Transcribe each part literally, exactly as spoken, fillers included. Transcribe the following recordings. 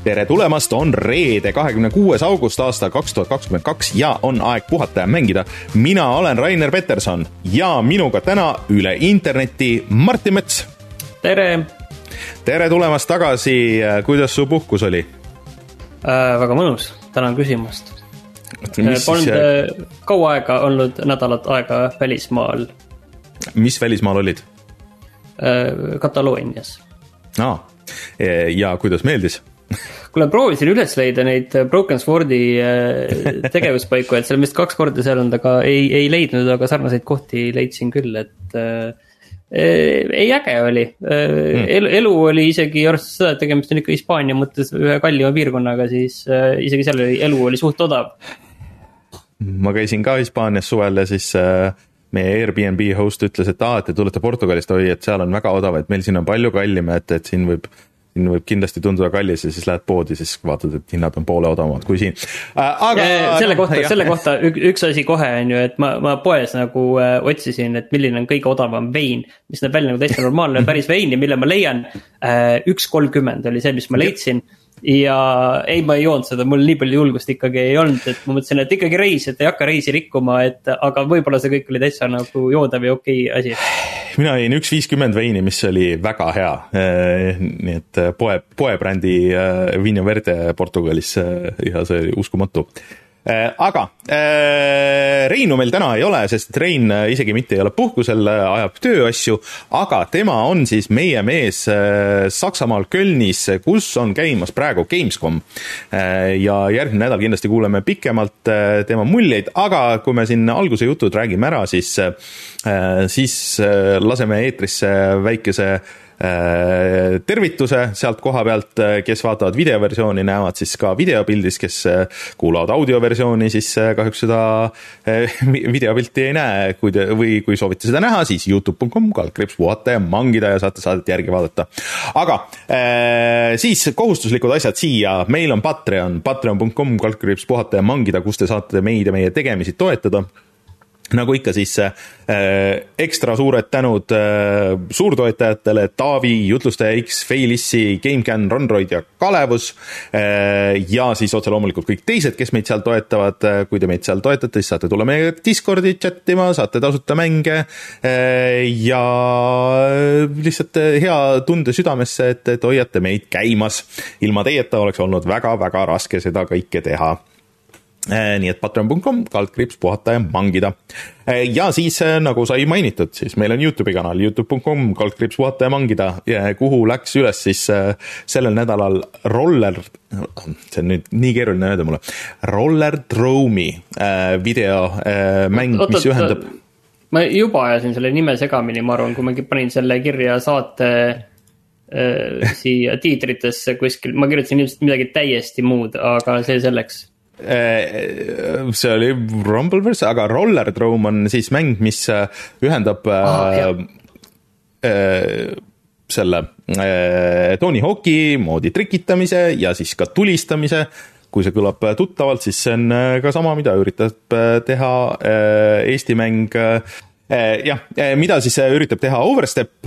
tere tulemast, on reede, kahekümne kuues august aasta kaks tuhat kakskümmend kaks ja on aeg puhata ja mängida. Mina olen Rainer Peterson ja minuga täna üle interneti Martin Mets. Tere! Tere tulemast tagasi, kuidas su puhkus oli? Äh, väga mõnus, tänan küsimast. Mis Polnud siis... kaua aega olnud nädalat aega välismaal. Mis välismaal olid? Äh, Kataloonias. Aa, ja kuidas meeldis? Kui ma proovisin üles leida neid Broken Swordi tegevuspaiku, et seal vist kaks korda seal on, aga ei, ei leidnud, aga sarnaseid kohti leidsin küll, et äh, ei äge oli. Mm. Elu, elu oli isegi arvestades seda, et tegemist on ikka Hispaania mõttes ühe kallima piirkonnaga, siis äh, isegi seal oli, elu oli suht odav. Ma käisin ka Hispaanias suvel ja siis äh, meie Airbnb host ütles, et aa, et te tulete Portugalist, oi, et seal on väga odav, et meil siin on palju kallim, et, et siin võib siin võib kindlasti tunduda kallis ja siis lähed poodi, siis vaatad, et hinnad on poole odavamad kui siin. Aga selle kohta, selle kohta üks asi kohe on ju, et ma, ma poes nagu äh, otsisin, et milline on kõige odavam vein, mis näeb välja nagu täiesti normaalne päris veini, mille ma leian äh, üks kolmkümmend oli see, mis ma leidsin. Ja ei, ma ei joonud seda, mul nii palju julgust ikkagi ei olnud, et ma mõtlesin, et ikkagi reis, et ei hakka reisi rikkuma, et, aga võib-olla see kõik oli täitsa nagu joodav ja okei asi. Mina jäin üks viiskümmend veini, mis oli väga hea, nii et poe, poebrändi Vinho Verde Portugalis ja see oli uskumatu. Aga Reinu meil täna ei ole, sest Rein isegi mitte ei ole puhkusel, ajab tööasju, aga tema on siis meie mees Saksamaal Kölnis, kus on käimas praegu Gamescom ja järgmine nädal kindlasti kuuleme pikemalt tema muljeid, aga kui me siin alguse jutud räägime ära, siis, siis laseme eetrisse väikese tervituse sealt koha pealt, kes vaatavad videoversiooni, näevad siis ka videopildis, kes kuulavad audioversiooni, siis kahjuks seda videopilti ei näe, kui te, või kui soovite seda näha, siis youtube punkt com kaldkriips puhata ja mangida ja saate saadet järgi vaadata. Aga siis kohustuslikud asjad siia, meil on Patreon, patreon punkt com kaldkriips puhata ja mangida, kus te saate meid ja meie tegemisi toetada. Nagu ikka siis äh, ekstra suured tänud äh, suurtoetajatele Taavi, Jutlustaja X, Feilissi, GameCAN, Ronroid ja Kalevus äh, ja siis otse loomulikult kõik teised, kes meid seal toetavad. Kui te meid seal toetate, siis saate tulla meie Discordi chattima, saate tasuta mänge äh, ja lihtsalt hea tunde südamesse, et, et hoiate meid käimas. Ilma teieta oleks olnud väga-väga raske seda kõike teha. Nii et patreon punkt com kaldkriips puhata ja mangida. Ja siis nagu sai mainitud, siis meil on YouTube'i kanal youtube punkt com kaldkriips puhata ja mangida, kuhu läks üles siis sellel nädalal Roller, see on nüüd nii keeruline öelda mulle, Rollerdrome'i video mäng, oot, mis ühendab. Ma juba ajasin selle nime segamini, ma arvan, kui ma panin selle kirja saate äh, siia tiitritesse kuskil, ma kirjutasin ilmselt midagi täiesti muud, aga see selleks. See oli Rumbleverse, aga Rollerdrome on siis mäng, mis ühendab oh, äh, selle äh, Tony Hawk'i moodi trikitamise ja siis ka tulistamise. Kui see kõlab tuttavalt, siis see on ka sama, mida üritab teha äh, Eesti mäng. Äh, jah, mida siis üritab teha Overstep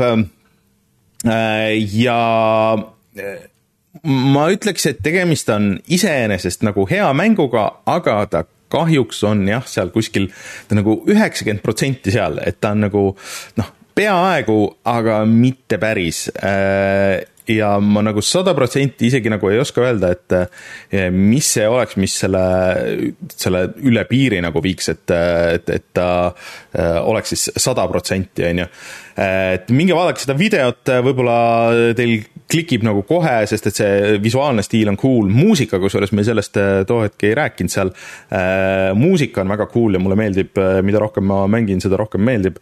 äh, ja äh, ma ütleks, et tegemist on iseenesest nagu hea mänguga, aga ta kahjuks on jah, seal kuskil ta nagu üheksakümmend protsenti seal, et ta on nagu noh, peaaegu, aga mitte päris. Ja ma nagu sada protsenti isegi nagu ei oska öelda, et mis see oleks, mis selle, selle üle piiri nagu viiks, et, et, et ta oleks siis sada protsenti, on ju. Et minge vaadake seda videot, võib-olla teil klikib nagu kohe, sest et see visuaalne stiil on cool. Muusika, kusjuures me sellest too hetke ei rääkinud seal. Muusika on väga cool ja mulle meeldib, mida rohkem ma mängin, seda rohkem meeldib.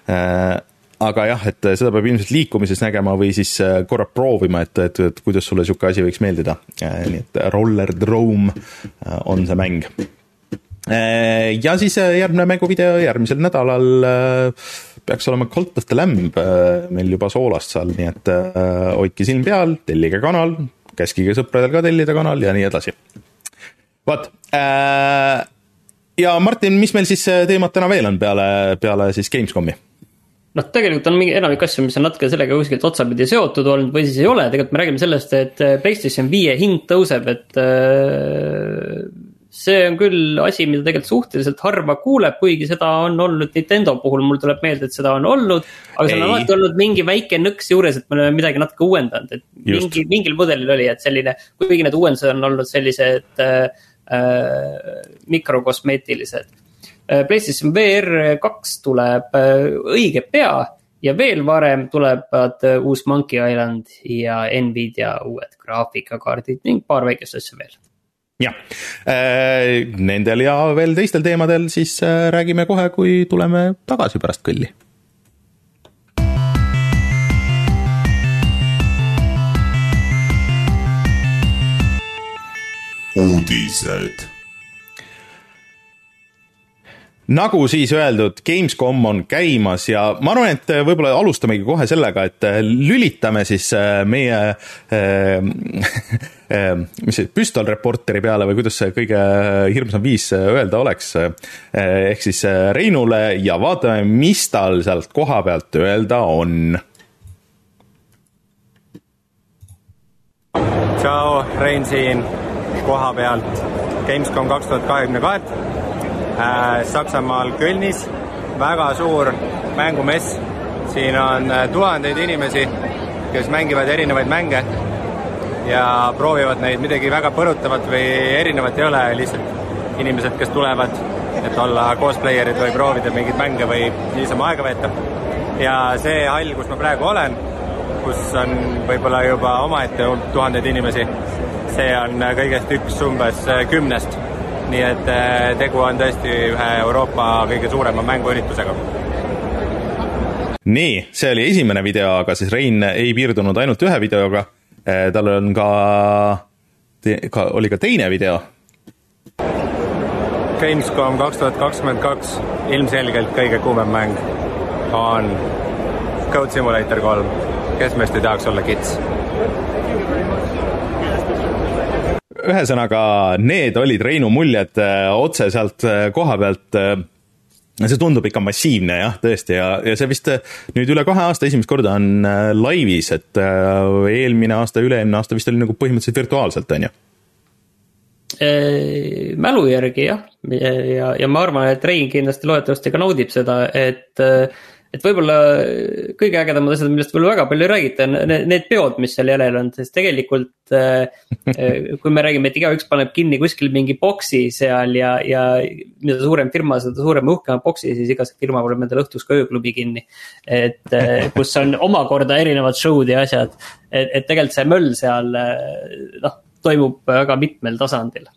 Aga jah, et seda peab ilmselt liikumises nägema või siis korra proovima, et, et, et kuidas sulle siuke asi võiks meeldida. Nii et Rollerdrome on see mäng. Ja siis järgmine mänguvideo järgmisel nädalal peaks olema Cult of the Lamb meil juba soolast seal, nii et hoidke silm peal, tellige kanal, käskige sõpradel ka tellida kanal ja nii edasi. Vaat, ja Martin, mis meil siis teemad täna veel on peale, peale siis Gamescomi? noh, tegelikult on mingi enamik asju, mis on natuke sellega kuskilt otsapidi seotud olnud või siis ei ole, tegelikult me räägime sellest, et PlayStation viie hind tõuseb, et see on küll asi, mida tegelikult suhteliselt harva kuuleb, kuigi seda on olnud Nintendo puhul, mul tuleb meelde, et seda on olnud, aga seal on alati olnud mingi väike nõks juures, et me oleme midagi natuke uuendanud, et mingi, mingil mudelil oli, et selline, kuigi need uuendused on olnud sellised äh, mikrokosmeetilised. PlayStation V R kaks tuleb õige pea ja veel varem tulevad uus Monkey Island ja Nvidia uued graafikakaardid ning paar väikest asja veel. Jah, nendel ja veel teistel teemadel siis räägime kohe, kui tuleme tagasi pärast kõlli. Uudised. Nagu siis öeldud, Gamescom on käimas ja ma arvan, et võib-olla alustamegi kohe sellega, et lülitame siis meie mis see, püstolreporteri peale või kuidas see kõige hirmsam viis öelda oleks, ehk siis Reinule ja vaatame, mis tal sealt koha pealt öelda on. Tšau, Rein siin koha pealt Gamescom kaks tuhat kakskümmend kaks. Saksamaal Kölnis, väga suur mängumess, siin on tuhandeid inimesi, kes mängivad erinevaid mänge ja proovivad neid, midagi väga põrutavat või erinevat ei ole, lihtsalt inimesed, kes tulevad, et olla cosplayerid või proovida mingeid mänge või niisama aega veeta. Ja see hall, kus ma praegu olen, kus on võib-olla juba omaette tuhandeid inimesi, see on kõigest üks umbes kümnest. Nii et tegu on tõesti ühe Euroopa kõige suurema mänguüritusega. Nii, see oli esimene video, aga siis Rein ei piirdunud ainult ühe videoga. Tal on ka, ka, oli ka teine video. Gamescom kaks tuhat kakskümmend kaks, ilmselgelt kõige kuumem mäng on Goat Simulator kolm. Kes meist ei tahaks olla kits? Ühesõnaga, need olid Reinu muljed otse sealt koha pealt. See tundub ikka massiivne, jah, tõesti, ja, ja see vist nüüd üle kahe aasta esimest korda on laivis, et eelmine aasta, üle-eelmine aasta vist oli nagu põhimõtteliselt virtuaalselt, on ju? Mälu järgi, jah, ja, ja ma arvan, et Rein kindlasti loetavasti ka naudib seda, et et võib-olla kõige ägedamad asjad, millest võib-olla väga palju räägite, on need peod, mis seal järel on, sest tegelikult kui me räägime, et igaüks paneb kinni kuskil mingi boksi seal ja, ja mida suurem firma, seda suurem uhkema boksi, siis igas firma pole endale õhtus ka ööklubi kinni, et kus on omakorda erinevad show'd ja asjad, et, et tegelikult see möll seal noh, toimub väga mitmel tasandil.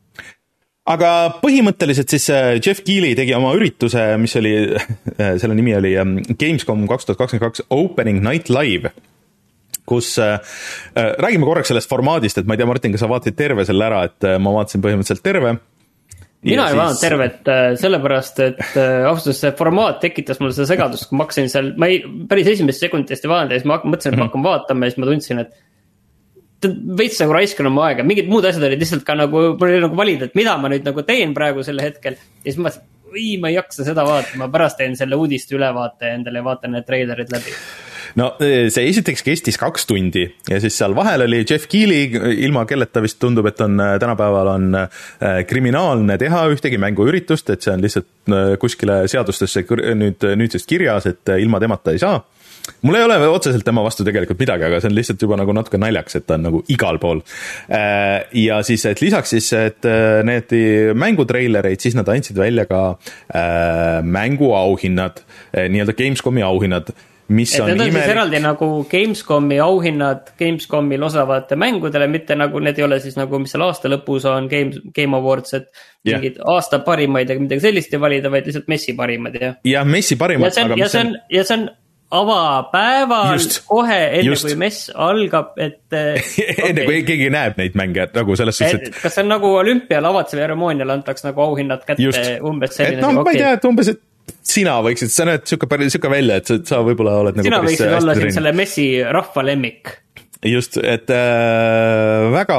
Aga põhimõtteliselt siis Jeff Keighley tegi oma ürituse, mis oli, selle nimi oli Gamescom kaks tuhat kakskümmend kaks Opening Night Live, kus äh, räägime korraks sellest formaadist, et ma ei tea, Martin, kas sa vaatasid terve selle ära, et ma vaatasin põhimõtteliselt terve. Mina ei vaadanud tervet, sellepärast, et austus see formaat tekitas mulle seda segadust, kui ma hakkasin seal, ma ei, päris esimest sekundist ei vaadanud ja siis ma mõtlesin, et ma hakkan vaatama ja siis ma tundsin, et veits nagu raiskan oma aega, mingid muud asjad olid lihtsalt ka nagu, mul oli nagu valida, et mida ma nüüd nagu teen praegu selle hetkel ja siis ma mõtlesin, oi, ma ei jaksa seda vaadata, ma pärast teen selle uudiste ülevaate endale ja vaatan need treilerid läbi. No see esiteks kestis kaks tundi ja siis seal vahel oli Jeff Keighley, ilma kelleta vist tundub, et on tänapäeval on kriminaalne teha ühtegi mänguüritust, et see on lihtsalt kuskile seadustesse nüüd, nüüdsest kirjas, et ilma temata ei saa. Mul ei ole otseselt tema vastu tegelikult midagi, aga see on lihtsalt juba nagu natuke naljaks, et ta on nagu igal pool. Ja siis, et lisaks siis, et need mängutreilereid, siis nad andsid välja ka mänguauhinnad, nii-öelda Gamescomi auhinnad, mis et on need on imelik... siis eraldi nagu Gamescomi auhinnad Gamescomil osavate mängudele, mitte nagu need ei ole siis nagu, mis seal aasta lõpus on Game, Game Awards, et mingid yeah. aasta parimaid ja midagi sellist ei valida, vaid lihtsalt messi parimad. Ja, ja messi parimad. Ja see on, ja see on, ja see on avapäeval just, kohe enne just. Kui mess algab, et enne okay. kui keegi näeb neid mänge, nagu selles suhtes, et kas see on nagu olümpial avatseva ceremoonial antaks nagu auhinnad kätte just. Umbes selline, et no ma ei tea, et umbes, et sina võiksid, sa näed siuke, siuke välja, et sa võib-olla oled sina nagu võiksid olla siin selle messi rahva lemmik. Just, et äh, väga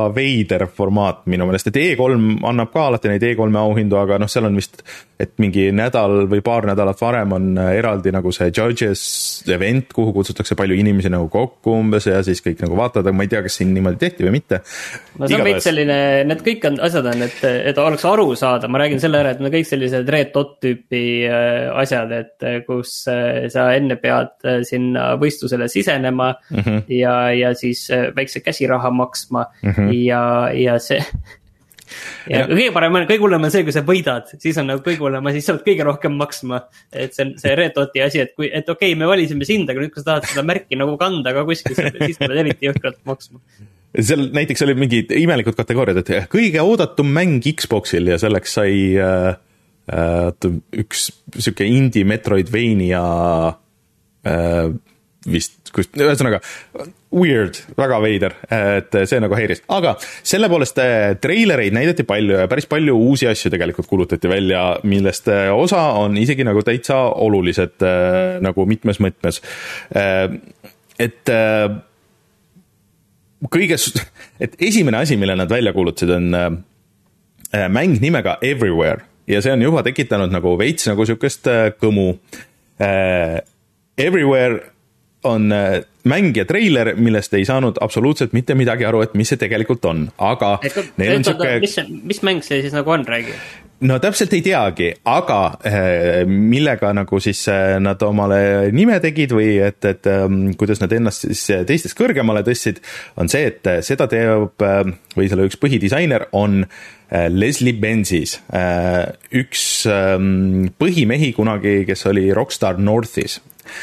veider formaat minu meelest, et E kolm annab ka alati neid E kolme auhindu, aga noh, seal on vist, et mingi nädal või paar nädalat varem on eraldi nagu see judges event, kuhu kutsutakse palju inimesi nagu kokku umbes ja siis kõik nagu vaatavad, aga ma ei tea, kas siin niimoodi tehti või mitte. no see on veits selline, need kõik on asjad on, et, et oleks aru saada, ma räägin selle ära, et need kõik sellised red dot tüüpi asjad, et kus sa enne pead sinna võistlusele sisenema mm -hmm. ja, ja siis väikse käsiraha maksma mm -hmm. ja, ja see ja, ja kõige parem on, kõige hullem on see, kui sa võidad, siis on nagu kõige hullem, siis sa oled kõige rohkem maksma, et see on see Red Doti asi, et kui, et okei okay,, me valisime sind, aga nüüd, kui sa tahad seda märki nagu kanda ka kuskil, siis pead eriti jõhkralt maksma. Seal näiteks oli mingid imelikud kategooriad, et kõige oodatum mäng Xboxil ja selleks sai äh, äh, üks siuke indie Metroidvania äh, vist, kus, ühesõnaga weird, väga veider, et see nagu häiris, aga selle poolest treilereid näidati palju ja päris palju uusi asju tegelikult kuulutati välja, millest osa on isegi nagu täitsa olulised nagu mitmes mõtmes. Et kõiges, et esimene asi, mille nad välja kuulutasid, on mäng nimega Everywhere ja see on juba tekitanud nagu veits nagu siukest kõmu. Everywhere on mäng ja treiler, millest ei saanud absoluutselt mitte midagi aru, et mis see tegelikult on, aga et, neil on siuke... mis, mis mäng see siis nagu on, räägi? No täpselt ei teagi, aga millega nagu siis nad omale nime tegid või et, et kuidas nad ennast siis teistest kõrgemale tõstsid, on see, et seda teeb või selle üks põhidisainer on Leslie Benzies, üks põhimehi kunagi, kes oli Rockstar Northis.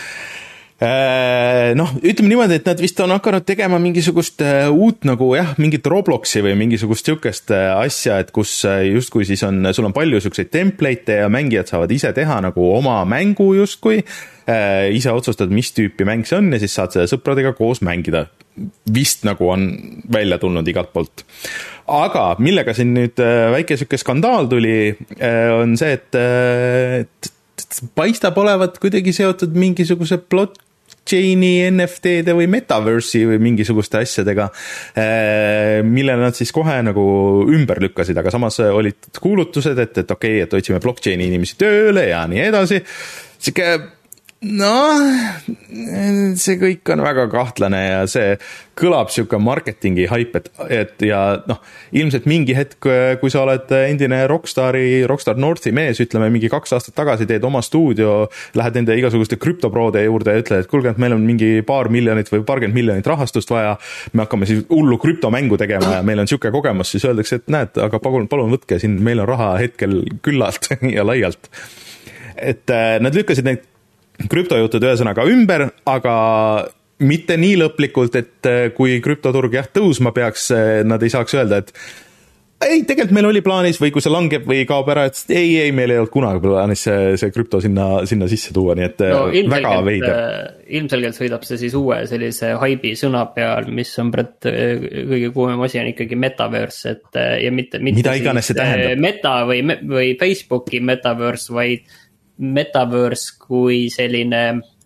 Noh, ütleme niimoodi, et nad vist on hakanud tegema mingisugust uut nagu jah, mingit Robloxi või mingisugust siukest asja, et kus justkui siis on, sul on palju siukseid template'e ja mängijad saavad ise teha nagu oma mängu justkui, ise otsustad, mis tüüpi mäng see on ja siis saad seda sõpradega koos mängida. Vist nagu on välja tulnud igalt poolt. Aga millega siin nüüd väike siuke skandaal tuli, on see, et, et paistab olevat kuidagi seotud mingisuguse plot blockchaini, N F T-de või metaverse'i või mingisuguste asjadega, mille nad siis kohe nagu ümber lükkasid, aga samas olid kuulutused, et, et okei, okay, et otsime blockchaini inimesi tööle ja nii edasi. Siuke, noh, see kõik on väga kahtlane ja see kõlab siuke marketingi hype, et, et ja noh, ilmselt mingi hetk, kui sa oled endine Rockstari, Rockstar Northi mees, ütleme mingi kaks aastat tagasi teed oma stuudio, lähed nende igasuguste krüptoproode juurde ja ütled, et kuulge, et meil on mingi paar miljonit või paarkümmend miljonit rahastust vaja, me hakkame siis hullu krüptomängu tegema ja meil on siuke kogemus, siis öeldakse, et näed, aga palun, palun võtke siin, meil on raha hetkel küllalt ja laialt. Et nad lükkasid neid krüptojutud ühesõnaga ümber, aga mitte nii lõplikult, et kui krüptoturg jah tõusma peaks, nad ei saaks öelda, et ei, tegelikult meil oli plaanis või kui see langeb või kaob ära, et ei, ei, meil ei olnud kunagi plaanis see, see krüpto sinna, sinna sisse tuua, nii et no, väga veider. Ilmselgelt sõidab see siis uue sellise haibi sõna peal, mis on pret, kõige kuumem asi on ikkagi metaverse, et ja mitte, mitte mida iganes see tähendab. Meta või, või Facebooki metaverse, vaid metaverse kui selline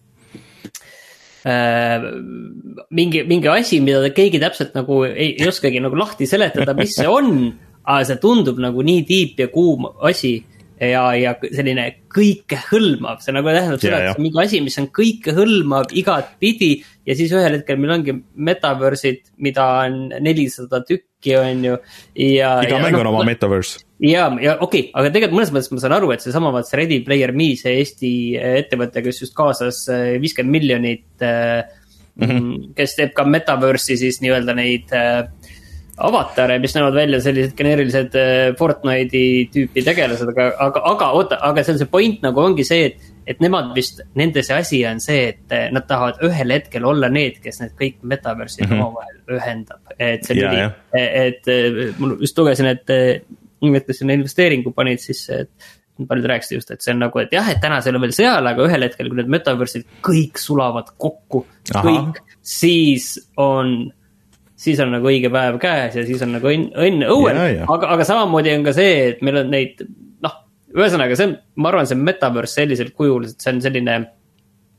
äh, mingi, mingi asi, mida keegi täpselt nagu ei, ei oskagi nagu lahti seletada, mis see on, aga see tundub nagu nii tiip ja kuum asi ja, ja selline kõikehõlmav, see nagu tähendab seda, et see on mingi asi, mis on kõikehõlmav igat pidi ja siis ühel hetkel meil ongi metaverse'id, mida on nelisada tükki on ju ja, iga ja, mäng no, on oma metaverse. Ja, ja okei, okay, aga tegelikult mõnes mõttes ma saan aru, et see sama vaat see Ready Player Me, see Eesti ettevõte, kes just kaasas viiskümmend miljonit, mm-hmm. kes teeb ka metaverse'i siis nii-öelda neid avatare, mis näevad välja sellised geneerilised Fortnite'i tüüpi tegelased, aga, aga, aga, oota, aga see on see point nagu ongi see, et, et nemad vist, nende see asi on see, et nad tahavad ühel hetkel olla need, kes need kõik metaverse'id mm-hmm. omavahel ühendab. Et see ja, nidi, et, et mul just lugesin, et nimetasin sinna investeeringu panid sisse, et paljud rääkisid just, et see on nagu, et jah, et täna see ei ole veel seal, aga ühel hetkel, kui need metaverse'id kõik sulavad kokku, Aha. kõik, siis on, siis on nagu õige päev käes ja siis on nagu õnn, õnn õuel, aga, aga samamoodi on ka see, et meil on neid, noh, ühesõnaga see on, ma arvan, see metaverse sellisel kujul, et see on selline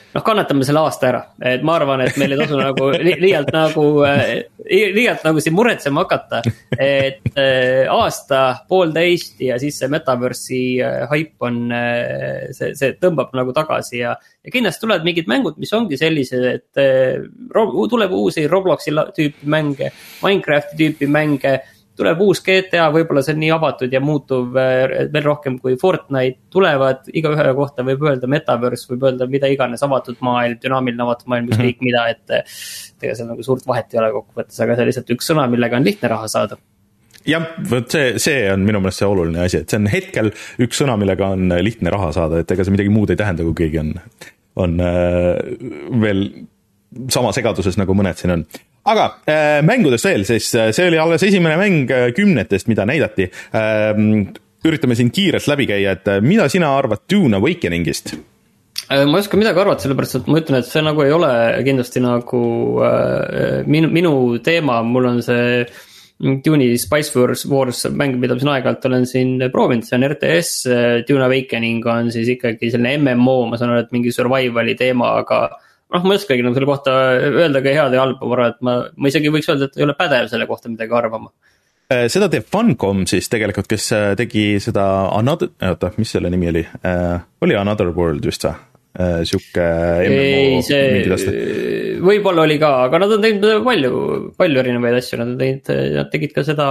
noh, kannatame selle aasta ära, et ma arvan, et meil ei tasu nagu li liialt nagu, liialt nagu siin muretsema hakata, et aasta, poolteist ja siis see metaversi hype on, see, see tõmbab nagu tagasi ja, ja kindlasti tulevad mingid mängud, mis ongi sellised, et tuleb uusi Robloxi tüüpi mänge, Minecrafti tüüpi mänge, tuleb uus G T A, võib-olla see on nii avatud ja muutuv veel rohkem kui Fortnite, tulevad iga ühe kohta võib öelda metaverse, võib öelda mida iganes avatud maailm, dünaamiline avatud maailm, ükskõik mida, et tegelikult seal nagu suurt vahet ei ole kokkuvõttes, aga see on lihtsalt üks sõna, millega on lihtne raha saada. jah, võt see, see on minu meelest see oluline asi, et see on hetkel üks sõna, millega on lihtne raha saada, et ega see midagi muud ei tähenda, kui keegi on, on äh, veel sama segaduses, nagu mõned siin on. Aga äh, mängudest veel, siis see oli alles esimene mäng kümnetest, mida näidati. Äh, üritame siin kiirelt läbi käia, et mida sina arvad Dune Awakeningist? Ma ei oska midagi arvata, sellepärast, et ma ütlen, et see nagu ei ole kindlasti nagu äh, minu, minu teema, mul on see Dune'i Spice Wars, Wars mäng, mida ma siin aeg-ajalt olen siin proovinud, see on R T S, Dune Awakening on siis ikkagi selline M M O, ma saan aru, et mingi survivali teema, aga noh, ma ei oskagi nagu selle kohta öelda ka head ja halba, ma arvan, et ma, ma isegi võiks öelda, et ei ole pädev selle kohta midagi arvama. Seda teeb Funcom siis tegelikult, kes tegi seda Another, oota, mis selle nimi oli? Äh, oli Another World vist või? Äh, siuke M M O ei, see võib-olla oli ka, aga nad on teinud palju, palju erinevaid asju, nad on teinud, nad tegid ka seda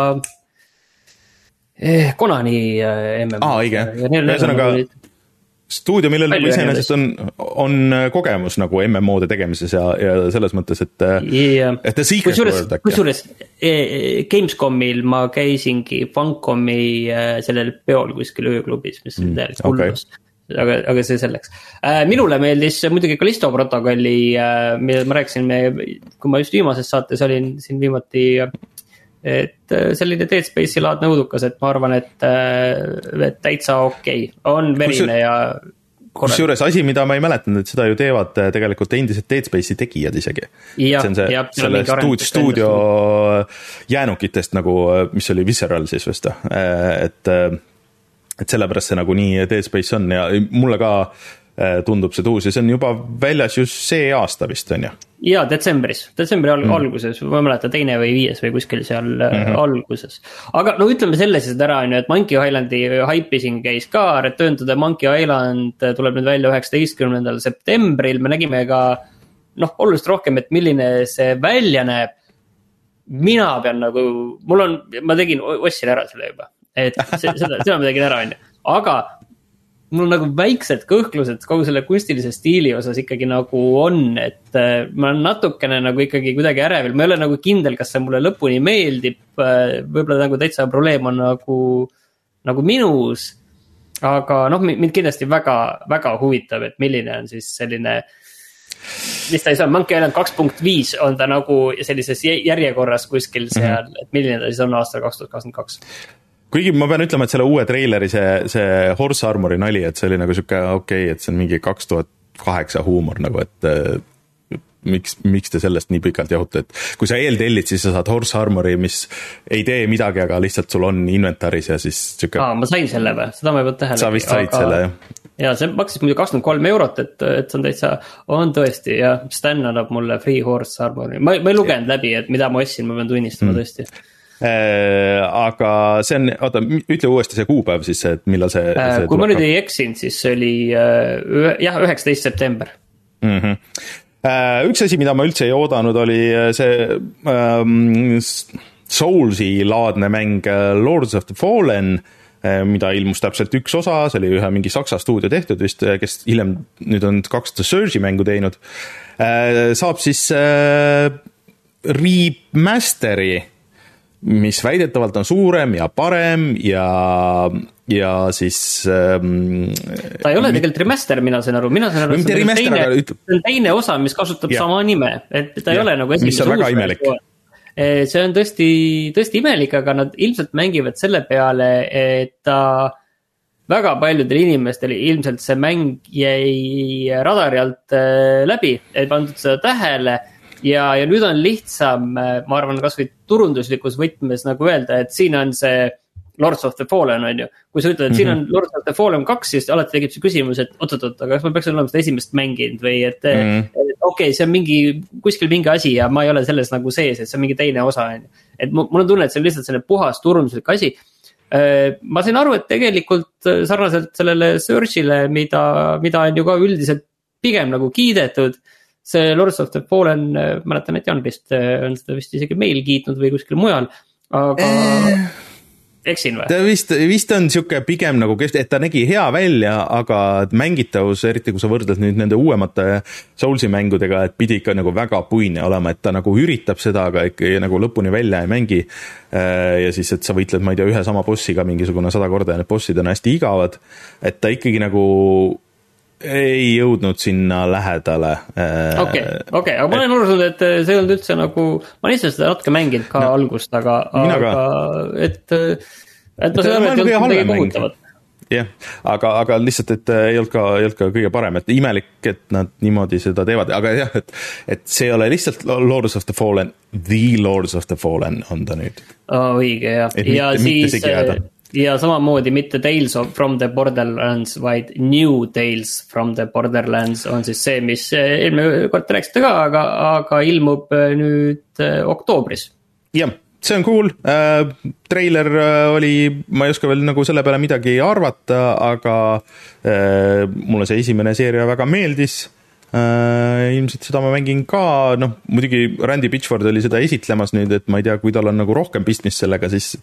eh, Konami M M O. Aa, õige. Ühesõnaga stuudio, millel nagu iseenesest on, on kogemus nagu M M O-de tegemises ja, ja selles mõttes, et, yeah. et Secret World äkki. Kusjuures Gamescomil ma käisingi Funcomi sellel peol kuskil ööklubis, mis on täielik kullus. Okay. Aga, aga see selleks. Minule meeldis muidugi Callisto protokolli, mida ma rääkisin, kui ma just viimases saates olin siin viimati, et selline Dead Space'i laadne õudukas, et ma arvan, et, et täitsa okei, okay. On verine ja kusjuures asi, mida ma ei mäletanud, et seda ju teevad tegelikult endised Dead Space'i tegijad isegi. Ja, see on see, ja, selle stuud, stuudio jäänukitest nagu, mis oli Visceral siis vist, et, et sellepärast see nagu nii Dead Space on ja mulle ka tundub see tuus ja see on juba väljas just see aasta vist on ju? Jaa, detsembris, detsembri al- mm. alguses, ma mäletan teine või viies või kuskil seal mm-hmm. alguses. Aga no ütleme selle siis ära, et Monkey Islandi hype'ising käis ka, Return to the Monkey Island tuleb nüüd välja üheksateistkümnendal septembril, me nägime ka noh, oluliselt rohkem, et milline see välja näeb. Mina pean nagu, mul on, ma tegin, ostsin ära selle juba, et see, seda, seda ma tegin ära, on ju. Aga mul on nagu väiksed kõhklused kogu selle kunstilise stiili osas ikkagi nagu on, et ma olen natukene nagu ikkagi kuidagi ärevil, ma ei ole nagu kindel, kas see mulle lõpuni meeldib, võib-olla nagu täitsa probleem on nagu, nagu minus, aga noh, mind kindlasti väga, väga huvitab, et milline on siis selline, mis ta ei saa, Monkey Island kaks punkt viis on ta nagu sellises järjekorras kuskil seal, mm-hmm. et milline ta siis on aastal kaks tuhat kakskümmend kaks. Kuigi ma pean ütlema, et selle uue treileri, see, see Horse Armori nali, et see oli nagu siuke okei, okay, et see on mingi kaks tuhat kaheksa huumor nagu, et miks, miks te sellest nii pikalt jahute, et kui sa eeltellid, siis sa saad Horse Armori, mis ei tee midagi, aga lihtsalt sul on inventaris ja siis siuke... Aa, ma sain selle või? Seda ma ei võtta tähele. Sa vist said aga... selle, jah. Ja see maksis muidu kakskümmend kolm eurot, et, et see on täitsa, on tõesti, ja Stan annab mulle Free Horse Armori. Ma, ma ei lugenud läbi, et mida ma ostsin, ma pean tunnistama mm. tõesti. Äh, aga see on, oota, ütle uuesti see kuupäev siis, et millal see, see äh, kui ma nüüd ei eksinud, siis see oli äh, jah, üheksateist september. Mm-hmm. Äh, üks asi, mida ma üldse ei oodanud, oli see ähm, Soulsi laadne mäng Lords of the Fallen, äh, mida ilmus täpselt üks osa, see oli ühe mingi Saksa stuudio tehtud vist, kes hiljem nüüd on kaks The Surge'i mängu teinud, äh, saab siis äh, remasteri, mis väidetavalt on suurem ja parem ja, ja siis ähm, ta ei ole tegelikult remaster, mina sain aru, mina sain aru, see on teine, ütleb... teine osa, mis kasutab ja. Sama nime, et ta ei ja. Ole nagu mis on väga imelik. See on tõesti, tõesti imelik, aga nad ilmselt mängivad selle peale, et ta väga paljudel inimestel ilmselt see mäng jäi radari alt läbi, ei pandud seda tähele. Ja, ja nüüd on lihtsam, ma arvan, kas või turunduslikus võtmes nagu öelda, et siin on see Lords of the Fallen on ju. Kui sa ütled, et siin on Lords of the Fallen kaks, siis alati tegib see küsimus, et oot-oot, aga kas ma peaks olema seda esimest mänginud või et, mm. et okei, okay, see on mingi, kuskil mingi asi ja ma ei ole selles nagu sees, et see on mingi teine osa. Et mul on tunne, et see on lihtsalt selle puhas turunduslik asi. Ma sain aru, et tegelikult sarnaselt sellele Surge'ile, mida, mida on ju ka üldiselt pigem nagu kiidetud, see Lords of the Fallen, mäletan, et Jan vist on seda vist isegi meil kiitnud või kuskil mujal, aga... Eh. Eksin või? Ta vist, vist on siuke pigem nagu, et ta nägi hea välja, aga mängitavus, eriti kui sa võrdled nüüd nende uuemate Soulsi mängudega, et pidi ikka nagu väga puine olema, et ta nagu üritab seda, aga ikka nagu lõpuni välja ei mängi. Ja siis, et sa võitled, ma ei tea, ühe sama bossiga mingisugune sada korda ja need bossid on hästi igavad, et ta ikkagi nagu ei jõudnud sinna lähedale. Okei, okei, aga ma olen arunud, et see ei olnud üldse nagu, ma lihtsalt seda natuke mänginud ka no, algust, aga, aga et, et ma seda arvan, et ei olnud midagi kohutavat. Jah, aga, aga lihtsalt, et ei olnud ka, ei olnud ka kõige parem, et imelik, et nad niimoodi seda teevad, aga jah, et, et see ei ole lihtsalt Lords of the Fallen, The Lords of the Fallen on ta nüüd. Oh, õige, jah. Et ja mitte, siis... Ja samamoodi mitte Tales of from the Borderlands, vaid New Tales from the Borderlands on siis see, mis eelmine kord rääksite ka, aga, aga ilmub nüüd oktoobris. Jah, see on cool. Äh, trailer oli, ma ei oska veel nagu selle peale midagi arvata, aga äh, mulle see esimene seeria väga meeldis. Äh, ilmselt seda ma mängin ka, noh, muidugi Randy Pitchford oli seda esitlemas nüüd, et ma ei tea, kui tal on nagu rohkem pistmist sellega, siis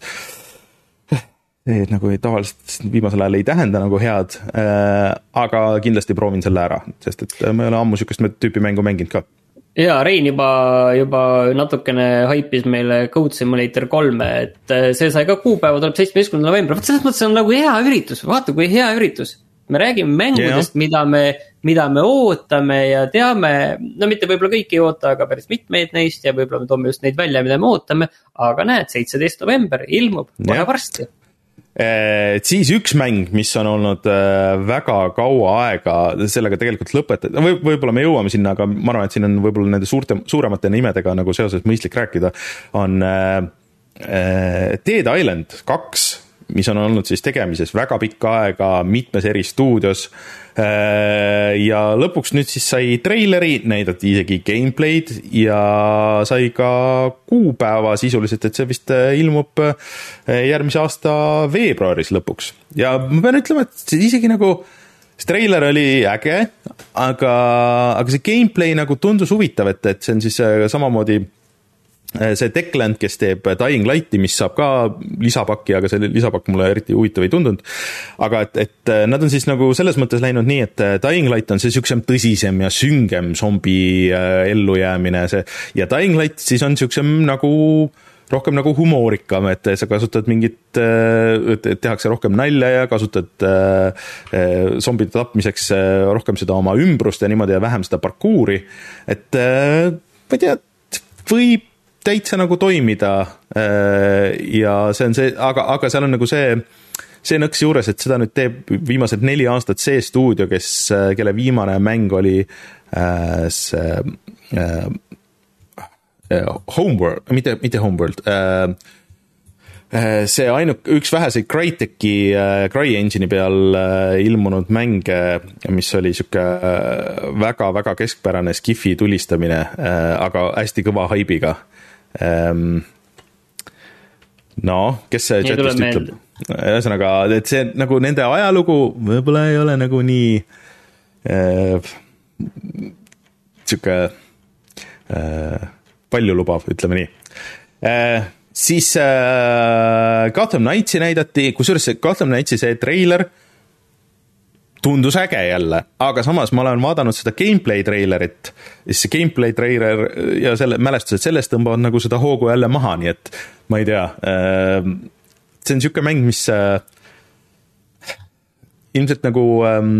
et nagu tavaliselt viimasel ajal ei tähenda nagu head, äh, aga kindlasti proovin selle ära, sest et ma ei ole ammu sükest tüüpi mängu mänginud ka. Jaa, Rein juba, juba natukene haipis meile Code Simulator kolme, et see sai ka kuupäeva, tuleb seitsmeteistkümnendal november, vaat selles mõttes on nagu hea üritus, vaata kui hea üritus. Me räägime mängudest, yeah. mida me, mida me ootame ja teame, no mitte võib-olla kõik ei oota, aga päris mitmeid neist ja võib-olla me toome just neid välja, mida me ootame, aga näed, seitseteist november ilmub kohe yeah. varsti. Et siis üks mäng, mis on olnud väga kaua aega, sellega tegelikult lõpetada, või, võib-olla me jõuame sinna, aga ma arvan, et siin on võib-olla nende suurte, suuremate nimedega nagu seoses mõistlik rääkida, on äh, Dead Island kaks, mis on olnud siis tegemises väga pikka aega mitmes eri stuudios äh, ja lõpuks nüüd siis sai treileri, näidati isegi gameplay'd ja sai ka kuupäeva sisuliselt, et see vist ilmub järgmise aasta veebruaris lõpuks. Ja ma pean ütlema, et isegi nagu see treiler oli äge, aga, aga see gameplay nagu tundus huvitav, et, et see on siis samamoodi see Techland, kes teeb Dying Lighti, mis saab ka lisapakki, aga see lisapakk mulle eriti huvitav ei tundunud. Aga et, et nad on siis nagu selles mõttes läinud nii, et Dying Light on see süksem tõsisem ja süngem zombi ellujäämine see, ja Dying Light siis on süksem nagu rohkem nagu humoorikam, et sa kasutad mingit, tehakse rohkem nalja ja kasutad zombide tapmiseks rohkem seda oma ümbrust ja niimoodi ja vähem seda parkuuri, et ma ei tea, võib täitsa nagu toimida ja see on see, aga, aga seal on nagu see, see nõks juures, et seda nüüd teeb viimased neli aastat see stuudio, kes, kelle viimane mäng oli äh, see äh, Homeworld, mitte, mitte Homeworld, äh, see ainuk, üks väheseid Crytek'i, CryEngine'i peal ilmunud mänge, mis oli siuke väga-väga keskpärane skifi tulistamine, aga hästi kõva haibiga. No, kes see chatist ütleb? Ühesõnaga, et see nagu nende ajalugu võib-olla ei ole nagu nii äh, siuke äh, palju lubav, ütleme nii. Äh, siis äh, Gotham Knightsi näidati, kusjuures see Gotham Knightsi see treiler tundus äge jälle, aga samas ma olen vaadanud seda gameplay treilerit, siis see gameplay treiler ja selle, mälestused sellest tõmbavad nagu seda hoogu jälle maha, nii et ma ei tea, äh, see on siuke mäng, mis äh, ilmselt nagu ähm,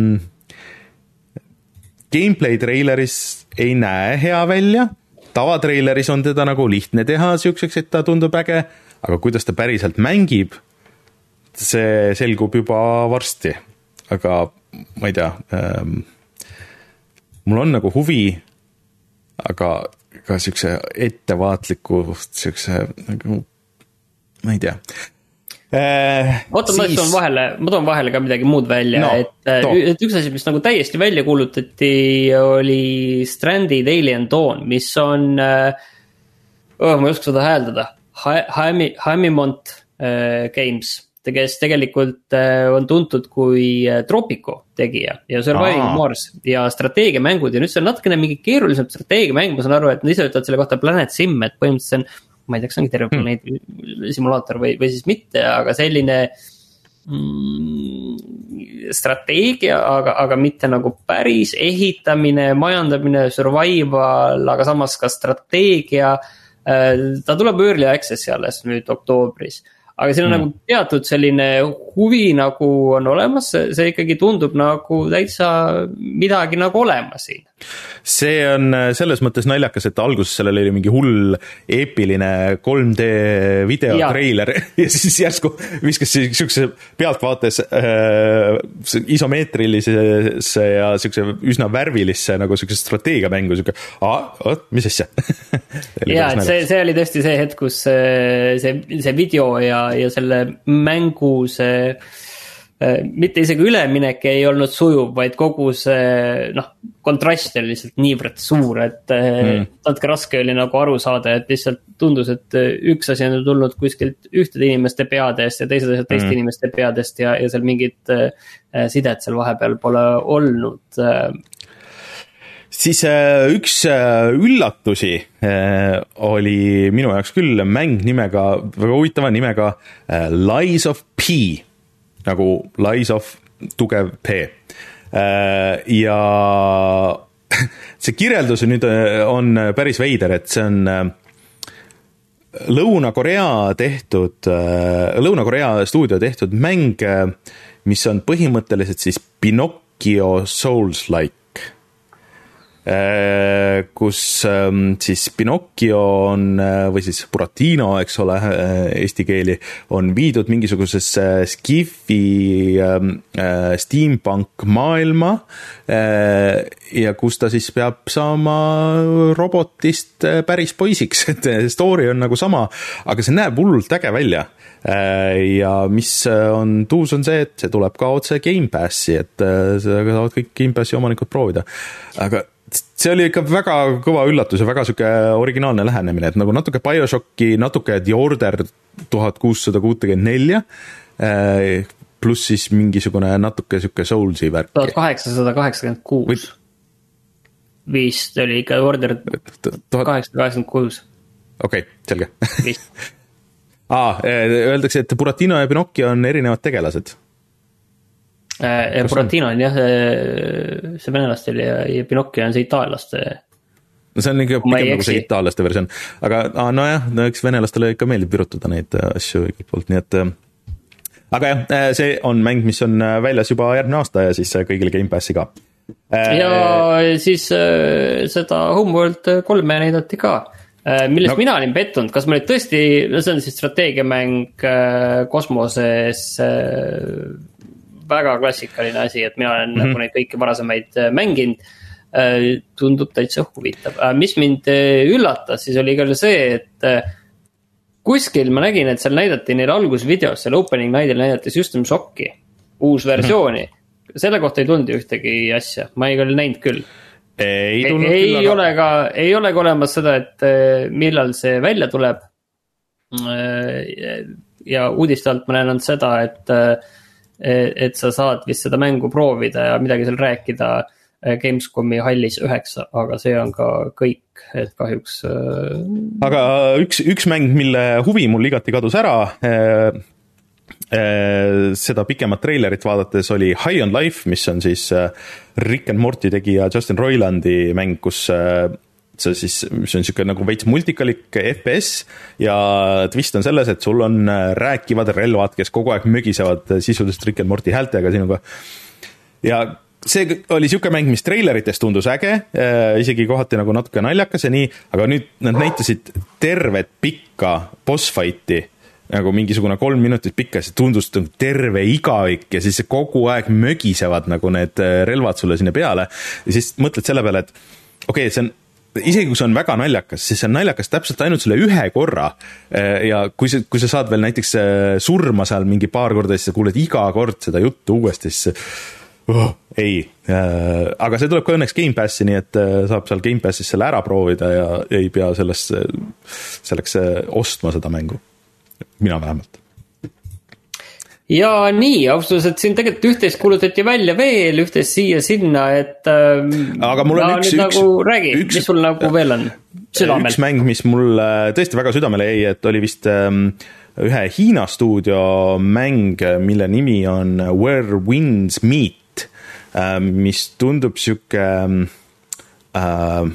gameplay treileris ei näe hea välja, tavatreileris on teda nagu lihtne teha siukseks, et ta tundub äge, aga kuidas ta päriselt mängib, see selgub juba varsti, aga ma ei tea, ähm, mul on nagu huvi, aga ka siukse ettevaatliku, siukse nagu, ma ei tea. oota siis..., ma toon vahele, ma toon vahele ka midagi muud välja no,, et, et üks asi, mis nagu täiesti välja kuulutati, oli Stranded Alien Dawn, mis on oh, ma ei oska seda hääldada Haimi, Haimimont äh, Games, kes tegelikult äh, on tuntud kui Tropico tegija ja Surviving Aa. Mars ja strateegiamängud ja nüüd see on natukene mingi keerulisem strateegiamäng, ma saan aru, et nad ise ütlevad selle kohta Planet Sim, et põhimõtteliselt see on ma ei tea, kas ongi terve planeet hmm. simulaator või, või siis mitte, aga selline mm, strateegia, aga, aga mitte nagu päris ehitamine, majandamine, survival, aga samas ka strateegia. Ta tuleb early access'i alles nüüd oktoobris, aga siin on hmm. nagu teatud selline huvi nagu on olemas, see ikkagi tundub nagu täitsa midagi nagu olema siin. See on selles mõttes naljakas, et alguses sellel oli mingi hull eepiline kolm D videotreiler ja. ja siis järsku viskas siukse pealtvaates äh, isomeetrilisesse ja siukse üsna värvilisse nagu siukse strateegiamängu, siuke, aa, mis asja? ja, et see, see oli tõesti see hetk, kus see, see video ja, ja selle mängu see mitte isegi üleminek ei olnud sujuv, vaid kogu see noh, kontrast oli lihtsalt niivõrd suur, et mm. natuke raske oli nagu aru saada, et lihtsalt tundus, et üks asi on tulnud kuskilt ühtede inimeste peadest ja teised asjad teiste mm. inimeste peadest ja, ja seal mingit sidet seal vahepeal pole olnud. Siis üks üllatusi oli minu jaoks küll mäng nimega, väga huvitava nimega Lies of P, nagu Lies of tugev P. Ja see kirjeldus nüüd on päris veider, et see on Lõuna-Korea tehtud, Lõuna-Korea stuudio tehtud mäng, mis on põhimõtteliselt siis Pinocchio Souls-like. Kus siis Pinocchio on, või siis Buratino, eks ole, eesti keeli, on viidud mingisugusesse skifi steampunk maailma ja kus ta siis peab saama robotist päris poisiks, et story on nagu sama, aga see näeb hullult äge välja. Ja mis on tuus on see, et see tuleb ka otse Game Passi, et seda saavad kõik Game Passi omanikud proovida, aga see oli ikka väga kõva üllatus ja väga süke originaalne lähenemine, et nagu natuke BioShocki, natuke The Order tuhat kuussada kuuskümmend neli, pluss siis mingisugune natuke süke Soulsi värk. tuhat kaheksasada kaheksakümmend kuus vist oli ikka Order tuhat kaheksasada kaheksakümmend kuus. Okei, selge. Aa, öeldakse, et Buratino ja Pinocchio on erinevad tegelased. Ja Buratino on jah, see venelastel ja, ja Pinocchio on see itaallaste. No see on ikka pikem nagu see itaallaste versioon, aga no jah, no eks venelastele ikka meeldib virutada neid asju igalt poolt, nii et aga jah, see on mäng, mis on väljas juba järgmine aasta ja siis kõigile Game Passi ka. Ja siis seda Homeworld kolme näidati ka, millest no. mina olin pettunud, kas ma nüüd tõesti, see on siis strateegiamäng kosmoses, väga klassikaline asi, et mina olen mm-hmm. nagu neid kõiki varasemaid mänginud, tundub täitsa huvitav. Mis mind üllatas, siis oli küll see, et kuskil ma nägin, et seal näidati neil algusvideos, seal opening night'il näidati System Shocki uus versiooni. Mm-hmm. Selle kohta ei tulnud ühtegi asja, ma ei küll näinud küll. Ei, ei, ei, aga... ole ka, ei ole ka olemas seda, et millal see välja tuleb. Ja uudiste alt ma näen seda, et et sa saad vist seda mängu proovida ja midagi seal rääkida Gamescomi hallis üheksa, aga see on ka kõik, et kahjuks. Aga üks, üks mäng, mille huvi mul igati kadus ära, äh, äh, seda pikemat trailerit vaadates oli High on Life, mis on siis äh, Rick and Morty tegija Justin Roilandi mäng, kus äh, see siis, mis on siuke nagu veits multikalik F P S ja twist on selles, et sul on rääkivad relvad, kes kogu aeg mögisevad sisuliselt Rick and Morty häältega sinuga. Ja see oli siuke mäng, mis trailerites tundus äge, isegi kohati nagu natuke naljakas ja nii, aga nüüd nad näitasid tervet pikka boss fighti, nagu mingisugune kolm minutit pikka, see tundus terve igavik ja siis kogu aeg mögisevad nagu need relvad sulle sinna peale ja siis mõtled selle peale, et okei okay,, see on isegi kui see on väga naljakas, siis see on naljakas täpselt ainult selle ühe korra ja kui sa, kui sa saad veel näiteks surma seal mingi paar korda, siis sa kuuled iga kord seda juttu uuesti, siis oh, ei, aga see tuleb ka õnneks Game Passi, nii et saab seal Game Passis selle ära proovida ja ei pea sellest, selleks ostma seda mängu, mina vähemalt. Ja nii, austus, et siin tegelikult üht-teist kuulutati välja veel, üht-teist siia sinna, et aga mul on üks, üks, nagu räägi, üks, mis sul nagu veel on südamel? Üks mäng, mis mul tõesti väga südamele jäi, et oli vist um, ühe Hiina stuudio mäng, mille nimi on Where Winds Meet, um, mis tundub siuke uh,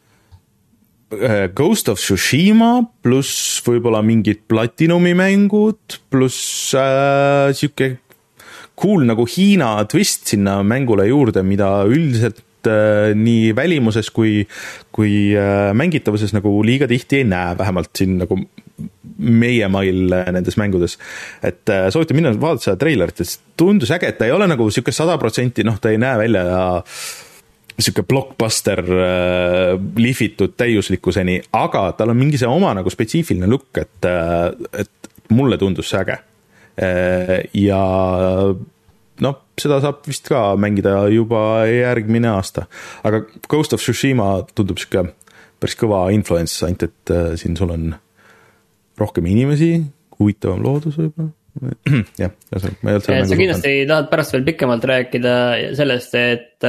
Ghost of Tsushima pluss võib-olla mingid Platinumi mängud pluss äh, siuke cool nagu Hiina twist sinna mängule juurde, mida üldiselt äh, nii välimuses kui, kui äh, mängitavuses nagu liiga tihti ei näe, vähemalt siin nagu meie mail nendes mängudes. Et äh, soovitan minna vaadata seda treilerit, et tundus äge, et ta ei ole nagu siuke sada protsenti, noh ta ei näe välja ja siuke blockbuster äh, lihvitud täiuslikkuseni, aga tal on mingi see oma nagu spetsiifiline look, et, äh, et mulle tundus see äge. Äh, ja noh, seda saab vist ka mängida juba järgmine aasta. Aga Ghost of Tsushima tundub siuke päris kõva influence, ainult et äh, siin sul on rohkem inimesi, huvitavam loodus võib-olla. jah, ma ei olnud sa kindlasti tahad pärast veel pikemalt rääkida sellest, et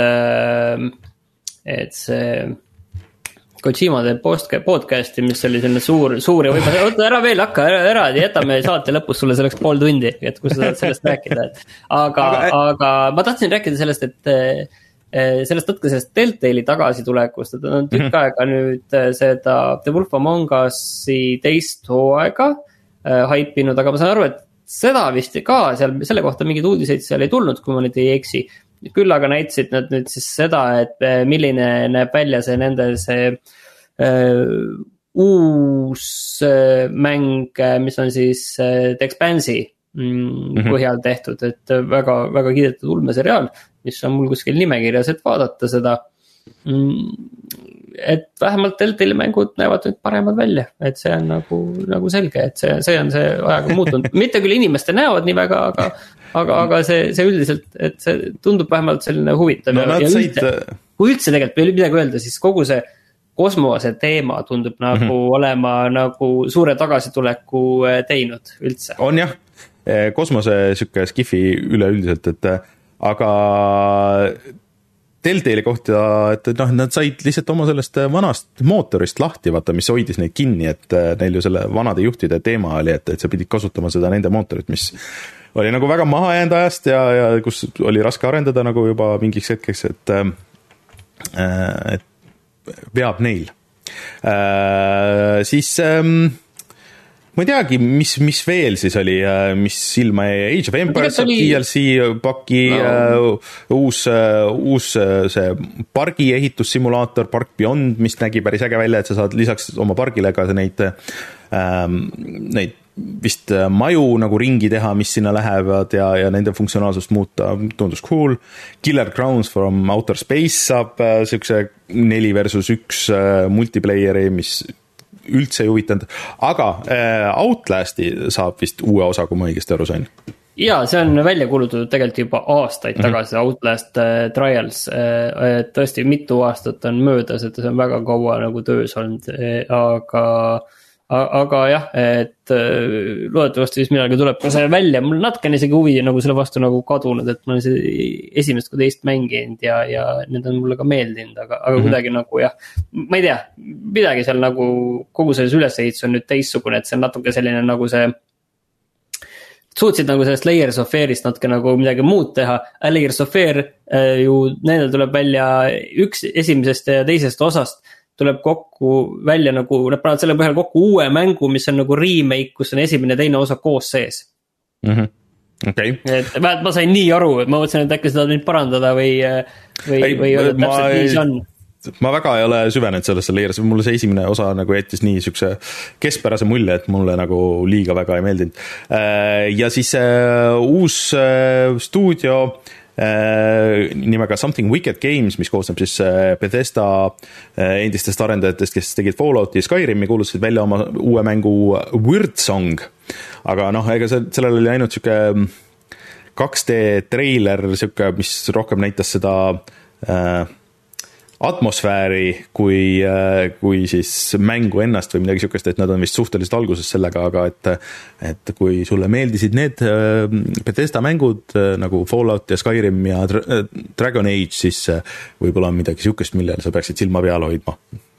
et see Kojima teeb podcasti, mis oli selline suur, suur ja võib-olla, oota ära veel hakka, ära, ära jätame saate lõpus sulle selleks pool tundi, et kui sa tahad sellest rääkida, et aga, aga, aga ma tahtsin rääkida sellest, et sellest tõtke sellest Telltale'i tagasitulekust, et on tükk aega nüüd seda The Wolf Among Us'i teist hooaega haipinud, aga ma saan aru, et seda vist ka seal, selle kohta mingid uudiseid seal ei tulnud, kui ma nüüd ei eksi. Küll aga näitasid nad nüüd siis seda, et milline näeb välja see nende see uh, uus uh, mäng, mis on siis uh, The Expanse'i mm, põhjal tehtud, et väga, väga kiidetud ulmeseriaal, mis on mul kuskil nimekirjas, et vaadata seda. Mm, et vähemalt Telltale'i mängud näevad nüüd paremad välja, et see on nagu, nagu selge, et see, see on see ajaga muutunud. Mitte küll inimeste näevad nii väga, aga, aga, aga see, see üldiselt, et see tundub vähemalt selline huvitav. No, ja said... üldse, kui üldse tegelikult ei midagi öelda, siis kogu see kosmose teema tundub nagu mm-hmm. olema nagu suure tagasituleku teinud üldse. On jah, kosmose siuke skifi üleüldiselt, et aga Telltale'i kohta, et noh, nad said lihtsalt oma sellest vanast mootorist lahti, vaata, mis hoidis neid kinni, et neil ju selle vanade juhtide teema oli, et, et sa pidid kasutama seda nende mootorit, mis oli nagu väga maha jäänud ajast ja, ja kus oli raske arendada nagu juba mingiks hetkeks, et, et veab neil. Siis ma ei teagi, mis, mis veel siis oli, mis silma Age of Empires oli... D L C paki no. uus, uus see pargi ehitussimulaator Park Beyond, mis nägi päris äge välja, et sa saad lisaks oma pargile ka neid, ähm, neid vist maju nagu ringi teha, mis sinna lähevad ja, ja nende funktsionaalsust muuta, tundus cool. Killer Crowns from Outer Space saab siukse neli versus üks multiplayeri, mis üldse ei huvitanud, aga äh, Outlasti saab vist uue osa, kui ma õigesti aru sain. Jaa, see on välja kuulutatud tegelikult juba aastaid tagasi, mm-hmm. Outlast äh, Trials, äh, tõesti mitu aastat on möödas, et see on väga kaua nagu töös olnud, äh, aga aga jah, et loodetavasti siis millalgi tuleb ka see välja, mul natukene isegi huvi nagu selle vastu nagu kadunud, et ma olen see esimest kui teist mänginud ja, ja need on mulle ka meeldinud, aga, aga mm-hmm. kuidagi nagu jah, ma ei tea, midagi seal nagu kogu selles ülesehitus on nüüd teistsugune, et see on natuke selline nagu see suutsid nagu sellest Layers of Fear'ist natuke nagu midagi muud teha, Layers of Fear ju nendel tuleb välja üks esimesest ja teisest osast tuleb kokku välja nagu, nad panevad selle põhjal kokku uue mängu, mis on nagu remake, kus on esimene teine osa koos sees. Mm-hmm. Okay. Et ma, ma sain nii aru, et ma mõtlesin, et äkki seda nüüd parandada või, või, ei, või öelda täpselt nii see on. Ma väga ei ole süvenenud sellesse Layers, mulle see esimene osa nagu jättis nii siukse keskpärase mulje, et mulle nagu liiga väga ei meeldinud. Ja siis uh, uus uh, stuudio nimega Something Wicked Games, mis koosneb siis Bethesda endistest arendajatest, kes tegid Fallouti ja Skyrimi, kuulutasid välja oma uue mängu Wyrdsong. Aga noh, ega sellel oli ainult siuke kaks D treiler, siuke, mis rohkem näitas seda äh, atmosfääri kui, kui siis mängu ennast või midagi siukest, et nad on vist suhteliselt alguses sellega, aga et, et kui sulle meeldisid need Bethesda mängud nagu Fallout ja Skyrim ja Dragon Age, siis võib-olla on midagi siukest, millele sa peaksid silma peal hoidma.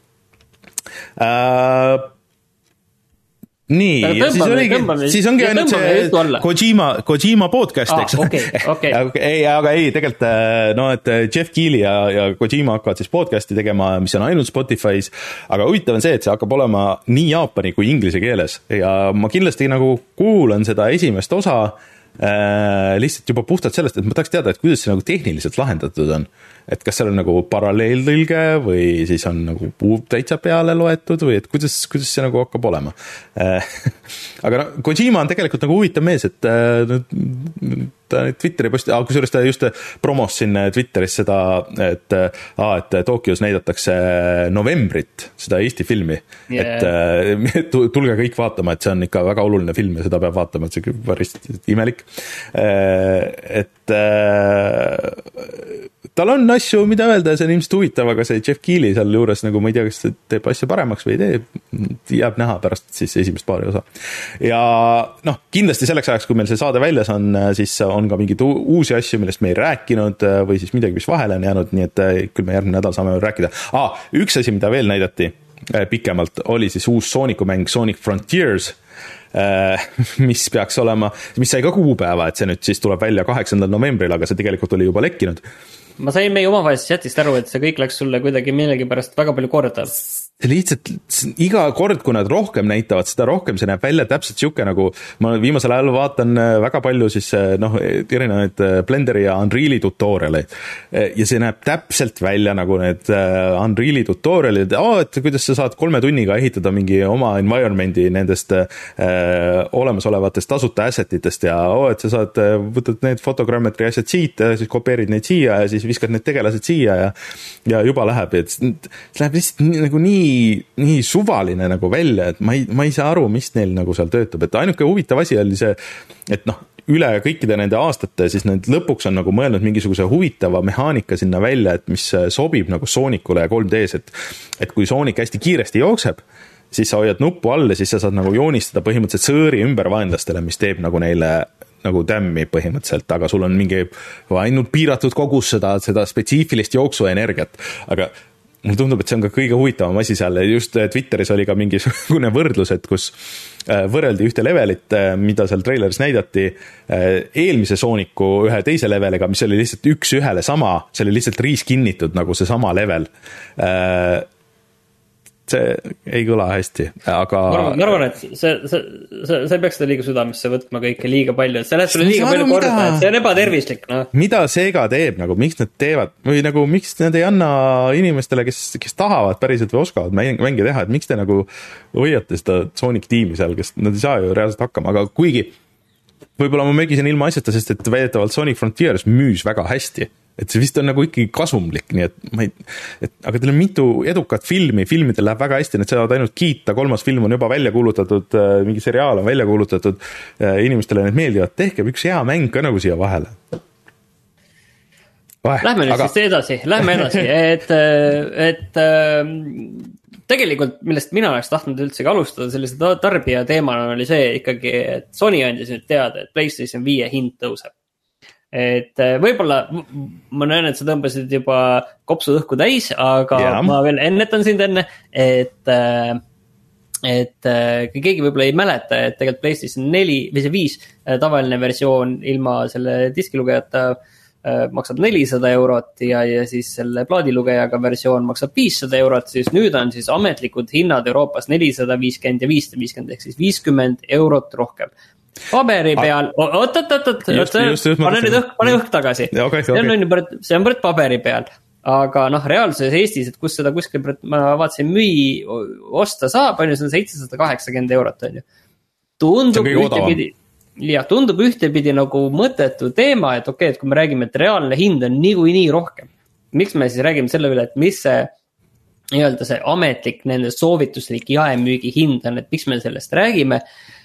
Uh, nii, ja siis, oligi, siis ongi ainult see Kojima, Kojima podcast, eks. Ah, okay, okay. ei, aga ei, tegelikult no, et Jeff Keighley ja, ja Kojima hakkavad siis podcasti tegema, mis on ainult Spotify's, aga huvitav on see, et see hakkab olema nii jaapani kui inglise keeles ja ma kindlasti nagu kuulan seda esimest osa äh, lihtsalt juba puhtalt sellest, et ma tahaks teada, et kuidas see nagu tehniliselt lahendatud on. Et kas seal on nagu paralleeltõlge või siis on nagu puud täitsa peale loetud või et kuidas, kuidas see nagu hakkab olema. Aga no, Kojima on tegelikult nagu huvitav mees, et ta Twitteri posti, aga kusjuures ta just promos siin Twitteris seda, et, aa, et Tokyos näidatakse novembrit, seda Eesti filmi, yeah. Et tulge kõik vaatama, et see on ikka väga oluline film ja seda peab vaatama, et see päris imelik. Et tal on asju, mida öelda ja see on ilmselt huvitav, aga see Jeff Keighley seal juures, nagu ma ei tea, kas teeb asja paremaks või ei tee, jääb näha pärast siis esimest paari osa. Ja noh, kindlasti selleks ajaks, kui meil see saade väljas on, siis on ka mingid uusi asju, millest me ei rääkinud või siis midagi, mis vahele on jäänud, nii et küll me järgmine nädal saame rääkida. Ah, üks asi, mida veel näidati pikemalt, oli siis uus Sooniku mäng Sonic Frontiers, mis peaks olema, mis sai ka kuupäeva, et see nüüd siis tuleb välja kaheksandal novembril, aga see tegelikult oli juba lekkinud. Ma sain meie omavahelist chatist aru, et see kõik läks sulle kuidagi millegi pärast väga palju korda. Lihtsalt iga kord, kui nad rohkem näitavad, seda rohkem see näeb välja täpselt siuke nagu, ma viimasel ajal vaatan väga palju siis noh, erinevaid Blenderi ja Unreali tutorialeid ja see näeb täpselt välja nagu need Unreali tutorialid, oh, et kuidas sa saad kolme tunniga ehitada mingi oma environmenti nendest äh, olemasolevatest tasuta assetitest ja oh, et sa saad, võtad need fotogrammetri asjad siit ja siis kopeerid neid siia ja siis viskad need tegelased siia ja, ja juba läheb, et see läheb lihtsalt nii, nagu nii nii suvaline nagu välja, et ma ei, ma ei saa aru, mis neil nagu seal töötab, et ainuke huvitav asi oli see, et noh, üle kõikide nende aastate, siis need lõpuks on nagu mõelnud mingisuguse huvitava mehaanika sinna välja, et mis sobib nagu Soonikule ja kolm D-s, et, et kui Soonik hästi kiiresti jookseb, siis sa hoiad nuppu all ja siis sa saad nagu joonistada põhimõtteliselt sõõri ümber vaenlastele, mis teeb nagu neile nagu tämmi põhimõtteliselt, aga sul on mingi ainult piiratud kogus seda, seda spetsiifilist jooksuenergiat, aga mulle tundub, et see on ka kõige huvitavam asi seal, just Twitteris oli ka mingisugune võrdlus, et kus võrreldi ühte levelit, mida seal traileris näidati eelmise Sooniku ühe teise leveliga, mis oli lihtsalt üks ühele sama, see oli lihtsalt riiskinnitud nagu see sama level. See ei kõla hästi, aga ma arvan, et see, see, see, see peaks seda liiga südamesse võtma kõike liiga palju, et see läheb sulle liiga palju korda, et see on ebatervislik, noh. Mida Sega teeb, nagu miks nad teevad või nagu miks nad ei anna inimestele, kes, kes tahavad päriselt või oskavad mänge teha, et miks te nagu hoiate seda Sonic tiimi seal, kes nad ei saa ju reaalselt hakkama, aga kuigi võib-olla ma mögisin ilma asjata, sest et väidetavalt Sonic Frontiers müüs väga hästi. Et see vist on nagu ikkagi kasumlik, nii et ma ei, et, aga teil on mitu edukat filmi, filmidel läheb väga hästi, need saavad ainult kiita, kolmas film on juba välja kuulutatud, mingi seriaal on välja kuulutatud, inimestele need meeldivad, tehke üks hea mäng ka nagu siia vahele. Vahe, lähme nüüd aga... siis edasi, lähme edasi, et, et tegelikult, millest mina oleks tahtnud üldsegi alustada sellise tarbija teemana oli see ikkagi, et Sony andis nüüd teada, et PlayStation viie hind tõuseb. Et võib-olla ma näen, et sa tõmbasid juba kopsu õhku täis, aga yeah. Ma veel ennetan sind enne, et, et kui keegi võib-olla ei mäleta, et tegelikult PlayStation neli või see viis tavaline versioon ilma selle diskilugejata maksab nelisada eurot ja, ja siis selle plaadilugejaga versioon maksab viissada eurot, siis nüüd on siis ametlikud hinnad Euroopas nelisada viiskümmend ja viissada viiskümmend ehk siis viiskümmend eurot rohkem. Paberi peal, oot, oot, oot, oot, pane nüüd õhk, pane õhk tagasi. Ja, okay, see on okay. nüüd, see on pärit paberi peal, aga noh, reaalsuses Eestis, et kus seda kuskil, ma vaatasin müü osta saab, on ju, see on seitsesada kaheksakümmend eurot, on ju. Tundub ühtepidi, ja tundub ühtepidi nagu mõttetu teema, et okei okay,, et kui me räägime, et reaalne hind on niikuinii rohkem. Miks me siis räägime selle üle, et mis see nii-öelda see ametlik nende soovituslik jaemüügi hind on, et miks me sellest räägime.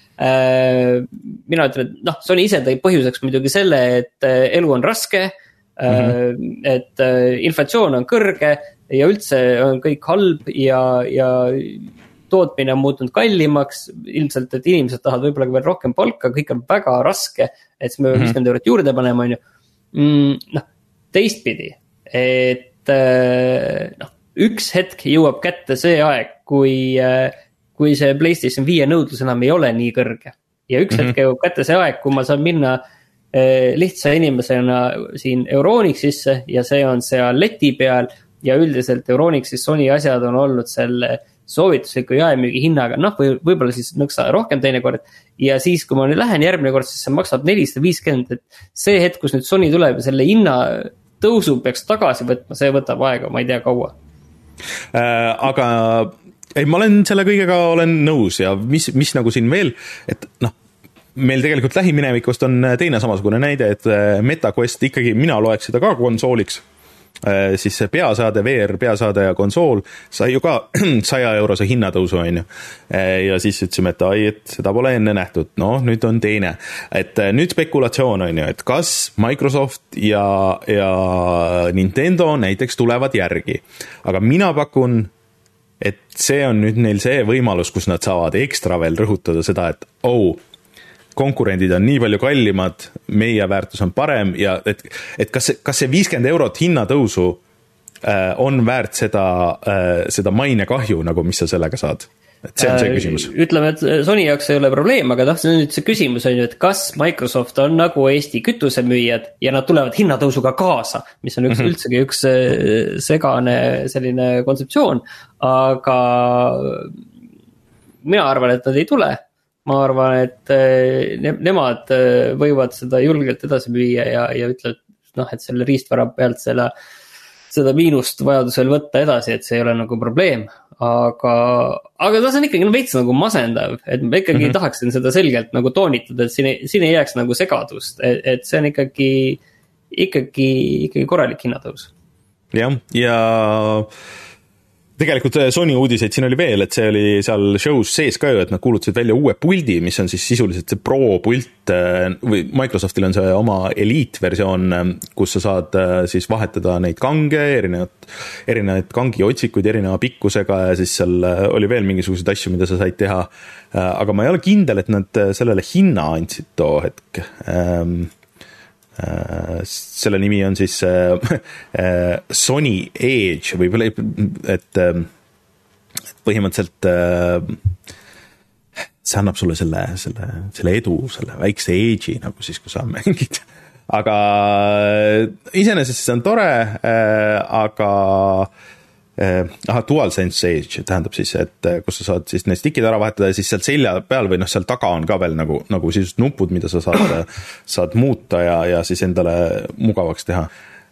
Mina ütlen, et noh, Sony ise tõi põhjuseks muidugi selle, et elu on raske, mm-hmm. et inflatsioon on kõrge ja üldse on kõik halb ja, ja tootmine on muutunud kallimaks, ilmselt, et inimesed tahavad võib-olla veel rohkem palka, kõik on väga raske, et siis me mm-hmm. viiskümmend eurot juurde panema, on ju. Noh, teistpidi, et noh, üks hetk jõuab kätte see aeg, kui, kui see PlayStation viie nõudlus enam ei ole nii kõrge. Ja üks mm-hmm. hetk jõuab kätte see aeg, kui ma saan minna lihtsa inimesena siin Euronixisse ja see on seal leti peal ja üldiselt Euronixis Sony asjad on olnud selle soovitusliku jaemüügi hinnaga, noh, või võib-olla siis nõksa rohkem teinekord, ja siis, kui ma nüüd lähen järgmine kord, siis see maksab nelisada viiskümmend, et see hetk, kus nüüd Sony tuleb ja selle hinna tõusu peaks tagasi võtma, see võtab aega, ma ei tea kaua. Äh, aga ei, ma olen selle kõigega olen nõus ja mis, mis nagu siin veel, et noh, meil tegelikult lähiminevikust on teine samasugune näide, et MetaQuest ikkagi, mina loeks seda ka konsooliks, siis see peasaade, V R peasaade ja konsool sai ju ka saja eurose hinnatõusu, on ju. Ja siis ütlesime, et ai, et seda pole enne nähtud. No, nüüd on teine. Et nüüd spekulatsioon on ju, et kas Microsoft ja, ja Nintendo näiteks tulevad järgi. Aga mina pakun, et see on nüüd neil see võimalus, kus nad saavad ekstra veel rõhutada seda, et oh, konkurendid on nii palju kallimad, meie väärtus on parem ja et, et kas, kas see viiskümmend eurot hinnatõusu äh, on väärt seda, äh, seda mainekahju, nagu mis sa sellega saad? Et see on see küsimus. Äh, ütleme, et Sony jaoks ei ole probleem, aga tahtsin nüüd see küsimus on ju, et kas Microsoft on nagu Eesti kütusemüüjad ja nad tulevad hinnatõusuga kaasa, mis on üks, mm-hmm. üldsegi üks segane selline kontseptsioon, aga mina arvan, et nad ei tule. Ma arvan, et ne- nemad võivad seda julgelt edasi müüa ja, ja ütled, noh, et selle riistvara pealt selle, seda miinust vajadusel võtta edasi, et see ei ole nagu probleem. Aga, aga ta on ikkagi no, veits nagu masendav, et ma ikkagi mm-hmm. tahaksin seda selgelt nagu toonitada, et siin ei, siin ei jääks nagu segadust, et, et see on ikkagi, ikkagi, ikkagi korralik hinnatõus. Jah, ja tegelikult Sony uudiseid siin oli veel, et see oli seal show's sees ka ju, et nad kuulutasid välja uue puldi, mis on siis sisuliselt see Pro pult või Microsoftil on see oma Elite versioon, kus sa saad siis vahetada neid kange, erinevad, erinevad kangi otsikuid erineva pikkusega ja siis seal oli veel mingisuguseid asju, mida sa said teha. Aga ma ei ole kindel, et nad sellele hinna andsid too hetk. Selle nimi on siis Sony Edge või et põhimõtteliselt see annab sulle selle, selle, selle edu, selle väikse Edge'i nagu siis, kui sa mängid. Aga iseenesest see on tore, aga aha, DualSense Edge tähendab siis, et kus sa saad siis need stickid ära vahetada ja siis seal selja peal või noh, seal taga on ka veel nagu, nagu siis nupud, mida sa saad, saad muuta ja, ja siis endale mugavaks teha.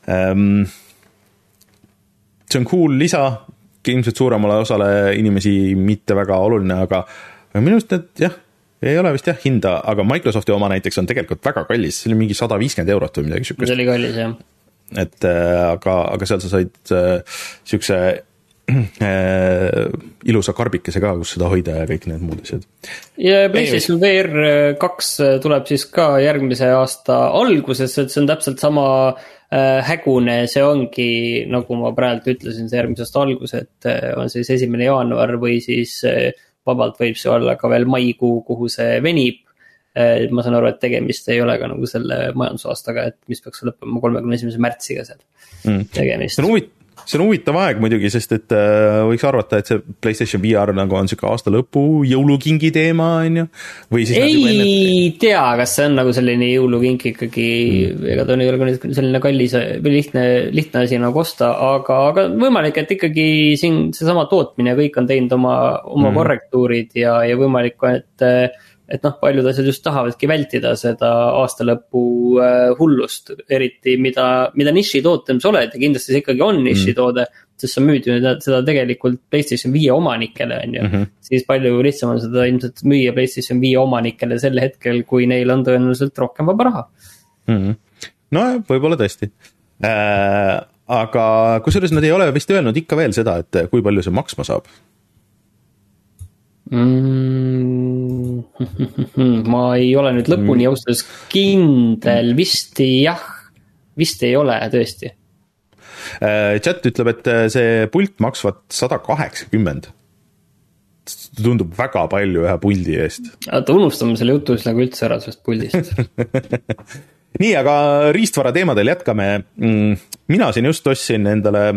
See on cool lisa, ilmselt suuremale osale inimesi mitte väga oluline, aga minu arust, et jah, ei ole vist jah hinda, aga Microsofti oma näiteks on tegelikult väga kallis, see oli mingi sada viiskümmend eurot või midagi sükest. See oli kallis, jah. Et aga, aga seal sa said äh, siukse äh, ilusa karbikese ka, kus seda hoida ja kõik need muud asjad. Ja PlayStation V R kaks tuleb siis ka järgmise aasta alguses, et see on täpselt sama äh, hägune, see ongi, nagu ma praegu ütlesin, see järgmise aasta algus, et äh, on siis esimene jaanuar või siis äh, vabalt võib see olla ka veel maikuu, kuhu see venib. Ma saan aru, et tegemist ei ole ka nagu selle majandusaastaga, et mis peaks lõppema kolmekümne esimese märtsiga seal mm. tegemist. See on, huvit, see on huvitav aeg muidugi, sest et äh, võiks arvata, et see PlayStation V R nagu on siuke aasta lõpu jõulukingi teema, on ju? Või siis ei enne... tea, kas see on nagu selline jõulukink ikkagi, mm. ega ta on ei ole selline kallis või lihtne, lihtne asi nagu osta, aga, aga võimalik, et ikkagi siin seesama tootmine kõik on teinud oma, oma mm. korrektuurid ja, ja võimalik, et et noh, paljud asjad just tahavadki vältida seda aastalõpu hullust, eriti mida, mida niši tootem sa oled ja kindlasti see ikkagi on niši toode, sest sa müüd ju seda tegelikult PlayStation viie omanikele on ju mm, -hmm. siis palju lihtsam on seda ilmselt müüa PlayStation viie omanikele sel hetkel, kui neil on tõenäoliselt rohkem vaba raha mm. -hmm. No võib-olla tõesti äh, aga kusjuures nad ei ole vist öelnud ikka veel seda, et kui palju see maksma saab mm. Ma ei ole nüüd lõpuni mm. austas kindel, vist jah, vist ei ole tõesti. Chat ütleb, et see pult maksvat sada kaheksakümmend. Tundub väga palju ühe puldi eest. Aga unustame selle jutu nagu üldse ära sellest puldist. Nii, aga riistvara teemadel jätkame. Mina siin just ostsin endale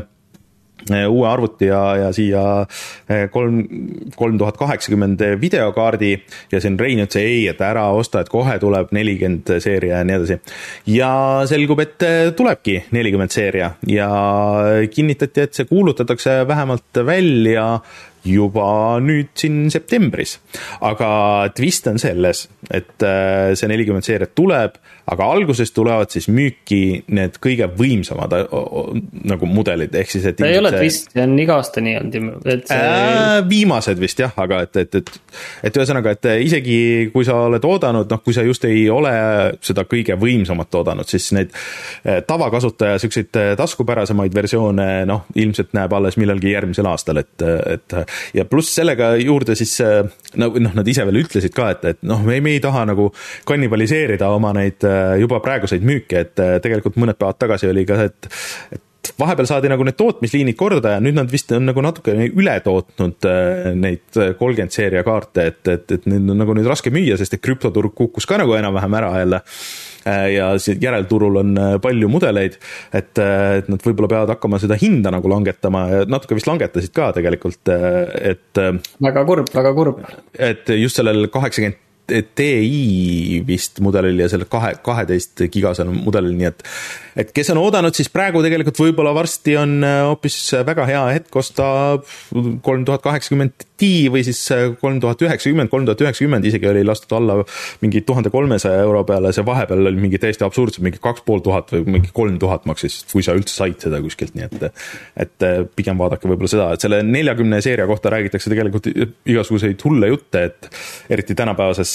uue arvuti ja, ja siia kolm, kolm tuhat kaheksakümmend videokaardi ja siin Rein ütles ei, et ära osta, et kohe tuleb nelikümmend seeria ja nii edasi. Ja selgub, et tulebki nelikümmend seeria ja kinnitati, et see kuulutatakse vähemalt välja juba nüüd siin septembris. Aga twist on selles, et see nelikümmend seeriat tuleb, aga alguses tulevad siis müüki need kõige võimsamad nagu mudelid, ehk siis, et ta ei ole twist, see on iga aasta nii olnud. See... Äh, viimased vist jah, aga et, et, et, et ühesõnaga, et isegi kui sa oled oodanud, noh, kui sa just ei ole seda kõige võimsamat oodanud, siis neid tavakasutaja selliseid taskupärasemaid versioone, noh, ilmselt näeb alles millalgi järgmisel aastal, et, et ja pluss sellega juurde siis noh, nad ise veel ütlesid ka, et, et noh, me ei, me ei taha nagu kannibaliseerida oma neid juba praeguseid müüke, et tegelikult mõned päevad tagasi oli ka see, et, et vahepeal saadi nagu need tootmisliinid korda ja nüüd nad vist on nagu natuke üle tootnud neid kolmkümmend seeria kaarte, et, et, et nüüd on nagu nüüd raske müüa, sest et krüptoturg kukkus ka nagu enam-vähem ära jälle ja järelturul on palju mudeleid, et, et nad võib-olla peavad hakkama seda hinda nagu langetama ja natuke vist langetasid ka tegelikult, et väga kurb, väga kurb. Et just sellel kaheksakümmend T I vist mudelil ja selle kahe, kaheteist gigasel mudelil, nii et et kes on oodanud, siis praegu tegelikult võib-olla varsti on hoopis väga hea hetk osta kolm tuhat kaheksakümmend Ti või siis kolm tuhat üheksakümmend, kolm tuhat üheksakümmend isegi oli lastud alla mingi tuhat kolmesaja euro peale, see vahepeal oli mingi täiesti absurdselt, mingi kaks pool tuhat või mingi kolm tuhat maksis, kui sa üldse said seda kuskilt, nii et et pigem vaadake võib-olla seda, et selle neljakümne seeria kohta räägitakse tegelikult igasuguseid hulle jutte, et eriti tänapäevases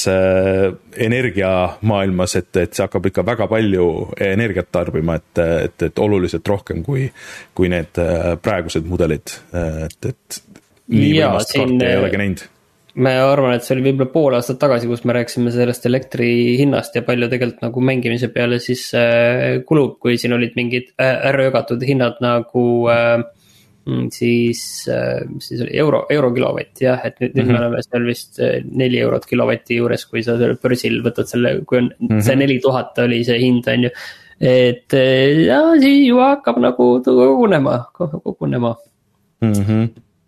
energiamaailmas, et, et see hakkab ikka väga palju energiat tarbima, et, et, et oluliselt rohkem kui, kui need praegused mudelid, et, et nii võimast kaarte ei olegi näinud. Me arvan, et see oli võib-olla pool aastat tagasi, kus me rääksime sellest elektri hinnast ja palju tegelikult nagu mängimise peale siis kulub, kui siin olid mingid ära ögatud hinnad nagu siis, siis oli euro, euro kilovatt, jah, et nüüd, nüüd mm -hmm. me oleme seal vist neli eurot kilovatti juures, kui sa selle börsil võtad selle, kui on mm -hmm. see neli tuhat oli see hind, on ju, et ja siis ju hakkab nagu kogunema, kogunema. Mm -hmm.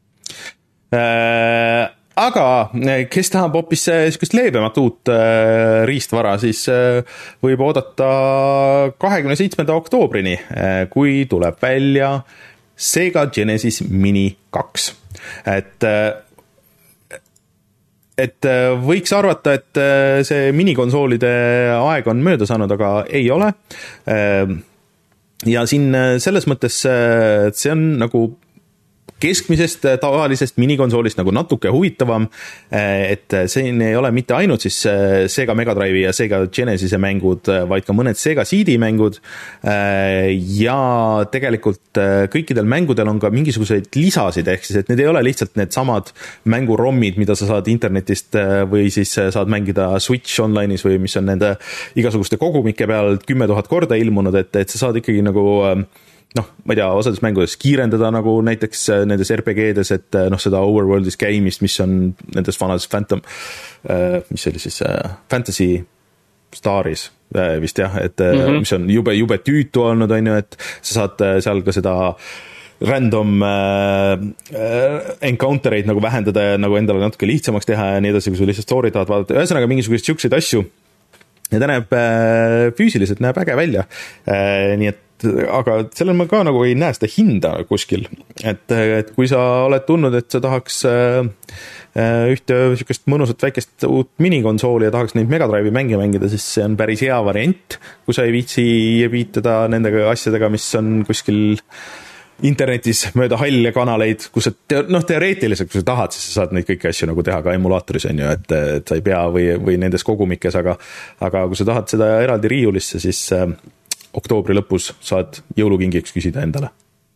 äh, aga kes tahab hoopis sellist leebemat uut äh, riistvara, siis äh, võib oodata kahekümne seitsmenda oktoobrini, äh, kui tuleb välja Sega Genesis Mini kaks, et, et võiks arvata, et see minikonsoolide aeg on mööda saanud, aga ei ole. Ja siin selles mõttes, et see on nagu keskmisest tavalisest minikonsoolist nagu natuke huvitavam, et siin ei ole mitte ainult siis Sega Mega Drive'i ja Sega Genesise mängud, vaid ka mõned Sega C D mängud ja tegelikult kõikidel mängudel on ka mingisuguseid lisasid, ehk siis et need ei ole lihtsalt need samad mängurommid, mida sa saad internetist või siis saad mängida Switch online'is või mis on nende igasuguste kogumike peal kümme tuhat korda ilmunud, et, et sa saad ikkagi nagu noh, ma ei tea, osades mängudes kiirendada nagu näiteks nendes R P G-des, et noh, seda Overworldis käimist, mis on nendes vanades Phantom, mis oli siis Fantasy Staris vist jah, et mm -hmm. mis on jube, jube tüütu olnud, on ju, et sa saad seal ka seda random äh, encountereid nagu vähendada ja nagu endale natuke lihtsamaks teha ja nii edasi, kui sa lihtsalt story tahad vaadata, ühesõnaga mingisugused siukseid asju ja ta näeb äh, füüsiliselt näeb äge välja äh, nii et aga sellel ma ka nagu ei näe seda hinda kuskil, et, et kui sa oled tundnud, et sa tahaks ühte sükest mõnusat väikest uut minikonsooli ja tahaks neid Mega Drive'i mänge mängida, siis see on päris hea variant, kui sa ei viitsi viitada nendega asjadega, mis on kuskil internetis mööda halle kanaleid, kus sa, noh, teoreetiliselt, kui sa tahad, siis sa saad neid kõiki asju nagu teha ka emulaatoris, on ju, et, et sa ei pea või, või nendes kogumikes, aga, aga kui sa tahad seda eraldi riiulisse, siis äh, oktoobri lõpus saad jõulukingiks küsida endale.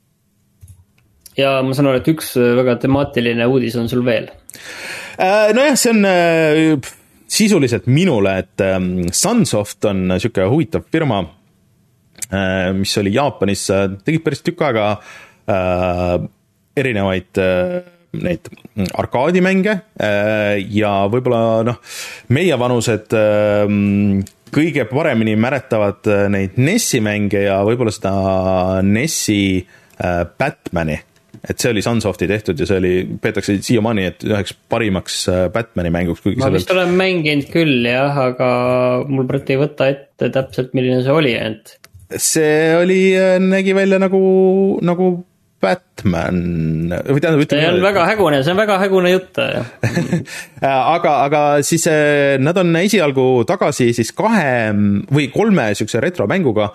Ja ma saan aru, et üks väga temaatiline uudis on sul veel. Äh, nojah, see on äh, sisuliselt minule, et äh, Sunsoft on niisugune huvitav firma, mis oli Jaapanis, tegid päris tükk aega äh, erinevaid äh, neid arkaadimänge äh, ja võib-olla noh, meie vanused äh, kõige paremini mäletavad neid Nessi mänge ja võib-olla seda Nessi äh, Batmani, et see oli Sunsofti tehtud ja see oli, peetakse siiamaani, et üheks parimaks Batmani mänguks. Ma sellel... vist olen mänginud küll jah, aga mul praegu ei võta ette täpselt, milline see oli, et see oli, nägi välja nagu, nagu Batman. Või tähendab, see on väga hägune, see on väga hägune jutt. aga, aga siis nad on esialgu tagasi siis kahe või kolme sükse retromänguga.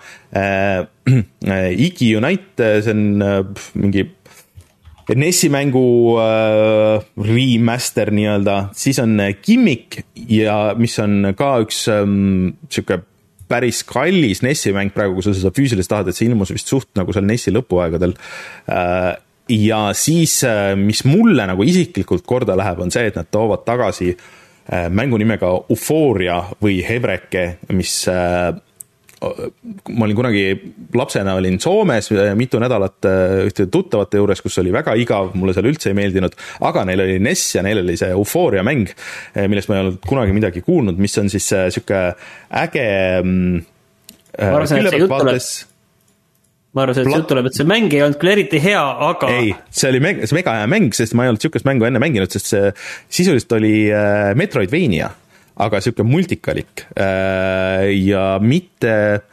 Iggy Unite, see on mingi Nessi mängu remaster nii-öelda, siis on Gimmick ja mis on ka üks siuke päris kallis Nessi mäng praegu, kui sa seda füüsilist tahad, et see ilmus vist suht nagu seal Nessi lõpuaegadel. Ja siis, mis mulle nagu isiklikult korda läheb, on see, et nad toovad tagasi mängu nimega Euphoria või Hebreke, mis ma olin kunagi lapsena olin Soomes mitu nädalat ühte tuttavate juures, kus oli väga igav, mulle seal üldse ei meeldinud, aga neil oli Ness ja neil oli see Euphoria mäng, millest ma ei olnud kunagi midagi kuulnud, mis on siis siuke äge ma arvasin, et see jutt tuleb ma arvasin, et see jutt tuleb, et see mäng ei olnud küll eriti hea, aga ei, see oli mäng, see mega hea mäng, sest ma ei olnud siukest mängu enne mänginud, sest see sisuliselt oli Metroidvania, aga siuke multikalik ja mitte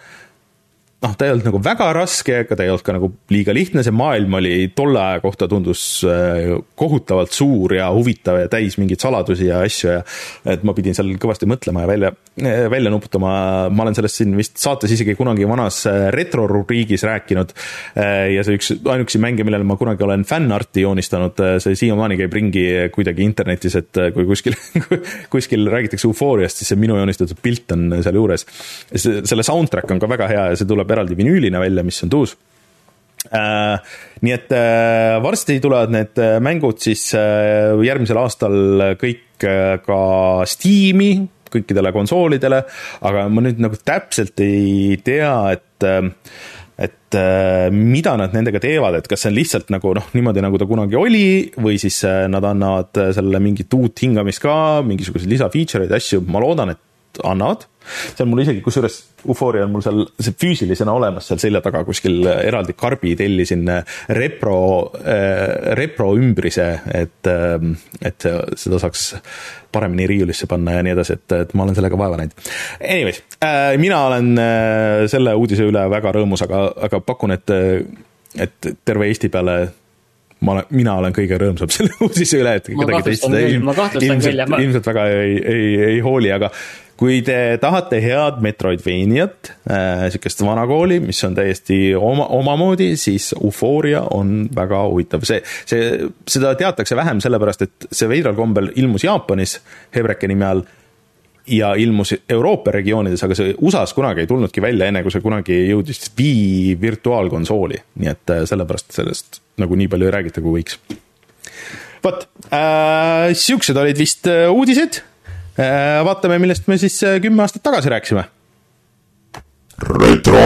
noh, ta ei olnud nagu väga raske, aga ta ei olnud ka nagu liiga lihtne, see maailm oli tolle aja kohta tundus kohutavalt suur ja huvitav ja täis mingeid saladusi ja asju ja et ma pidin seal kõvasti mõtlema ja välja, välja nuputama, ma olen sellest siin vist saates isegi kunagi vanas retro-rubriigis rääkinud ja see üks ainuksi mänge, millele ma kunagi olen fanarti joonistanud, see siiamaani käib ringi kuidagi internetis, et kui kuskil, kuskil räägitakse Euphoriast, siis see minu joonistatud pilt on seal juures. Selle soundtrack on ka väga hea ja see tuleb eraldi vinüülina välja, mis on tuus. Äh, nii et äh, varsti tulevad need mängud siis äh, järgmisel aastal kõik äh, ka Steam'i, kõikidele konsoolidele, aga ma nüüd nagu täpselt ei tea, et äh, et äh, mida nad nendega teevad, et kas see on lihtsalt nagu noh, niimoodi nagu ta kunagi oli või siis äh, nad annavad selle mingit uut hingamist ka, mingisugused lisafeatureid, asju, ma loodan, et annavad. See on mul isegi, kusjuures Euphoria on mul seal see füüsilisena olemas seal selja taga kuskil eraldi karbi tellisin repro, äh, repro ümbrise, et, äh, et seda saaks paremini riiulisse panna ja nii edasi, et, et ma olen sellega vaeva näinud. Anyways, äh, mina olen äh, selle uudise üle väga rõõmus, aga, aga pakun, et, et terve Eesti peale ma olen, mina olen kõige rõõmsam selle uudise üle, et kedagi teist ilmselt, ilmselt väga ei, ei, ei hooli, aga kui te tahate head Metroidvaniat, äh, sükest vanakooli, mis on täiesti oma, omamoodi, siis Euphoria on väga huvitav. See, see, seda teatakse vähem sellepärast, et see veidral kombel ilmus Jaapanis Hebreke nime all ja ilmus Euroopa regioonides, aga see U S A-s kunagi ei tulnudki välja, enne kui see kunagi jõudis Wii virtuaalkonsooli. Nii et sellepärast sellest nagu nii palju ei räägita, kui võiks. Võt, äh, siuksed olid vist uudised. Vaatame, millest me siis kümme aastat tagasi rääksime. Retro.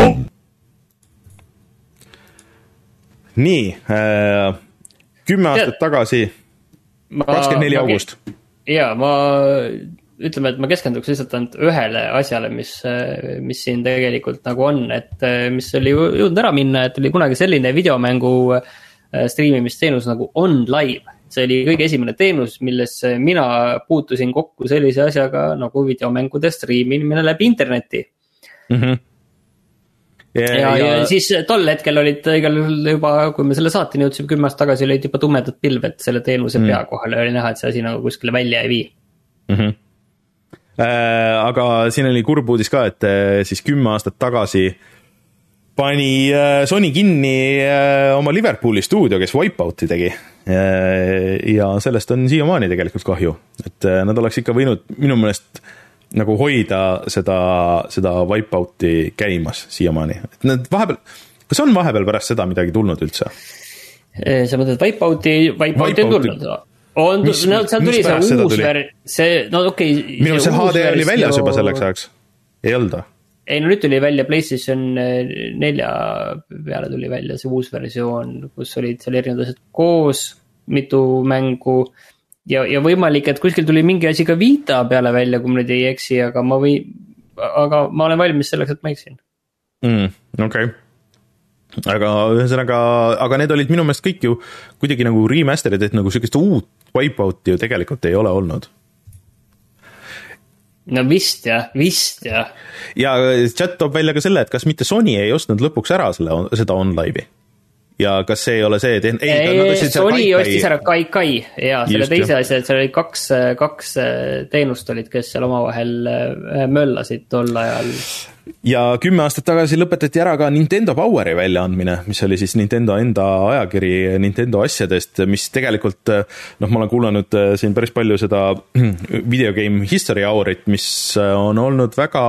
Nii, kümme aastat tagasi, kakskümmend neli august. Jaa, ma ütleme, et ma keskenduks lihtsalt ainult ühele asjale, mis, mis siin tegelikult nagu on, et mis oli jõudnud ära minna, et oli kunagi selline videomängu streamimisteenus nagu OnLive. See oli kõige esimene teenus, milles mina puutusin kokku sellise asjaga nagu videomängude streamimine läbi interneti. Mm-hmm. Ja, ja, ja, ja siis tol hetkel olid juba, kui me selle saateni jõudsime kümme aastat tagasi, olid juba tumedad pilved selle teenuse mm. pea kohale, oli näha, et see asi nagu kuskile välja ei vii. Mm-hmm. Äh, aga siin oli kurb uudis ka, et siis kümme aastat tagasi pani Sony kinni oma Liverpooli stuudio, kes Wipeouti tegi. Ja sellest on siiamaani tegelikult kahju. Et nad oleks ikka võinud minu meelest nagu hoida seda, seda Wipeouti käimas siiamaani. Et nad vahepeal, kas on vahepeal pärast seda midagi tulnud üldse? Sa mõtled Wipeouti, Wipeouti on tulnud. On, mis, no, seal tuli see uus ver-, see, no okei okay,. Minu see H D oli väljas juba selleks ajaks. Ei olda? Ei, no nüüd tuli välja PlayStation nelja peale tuli välja see uus versioon, kus olid seal erinevad asjad koos, mitu mängu ja, ja võimalik, et kuskil tuli mingi asi ka Vita peale välja, kui ma nüüd ei eksi, aga ma või, aga ma olen valmis selleks, et ma eksin. Mm, okei. Okay. Aga ühesõnaga, aga need olid minu meelest kõik ju kuidagi nagu remasterid, et nagu sellist uut Wipeouti ju tegelikult ei ole olnud. No vist jah, vist jah. Ja chat toob välja ka selle, et kas mitte Sony ei ostnud lõpuks ära selle, seda OnLive'i. Ja kas see ei ole see, et ei, ei, Sony ostis ära Kai Kai ja selle Just, teise asja, et seal oli kaks, kaks teenust olid, kes seal omavahel möllasid tol ajal. Ja kümme aastat tagasi lõpetati ära ka Nintendo Poweri väljaandmine, mis oli siis Nintendo enda ajakiri Nintendo asjadest, mis tegelikult, noh, ma olen kuulanud siin päris palju seda Video Game History Hourit, mis on olnud väga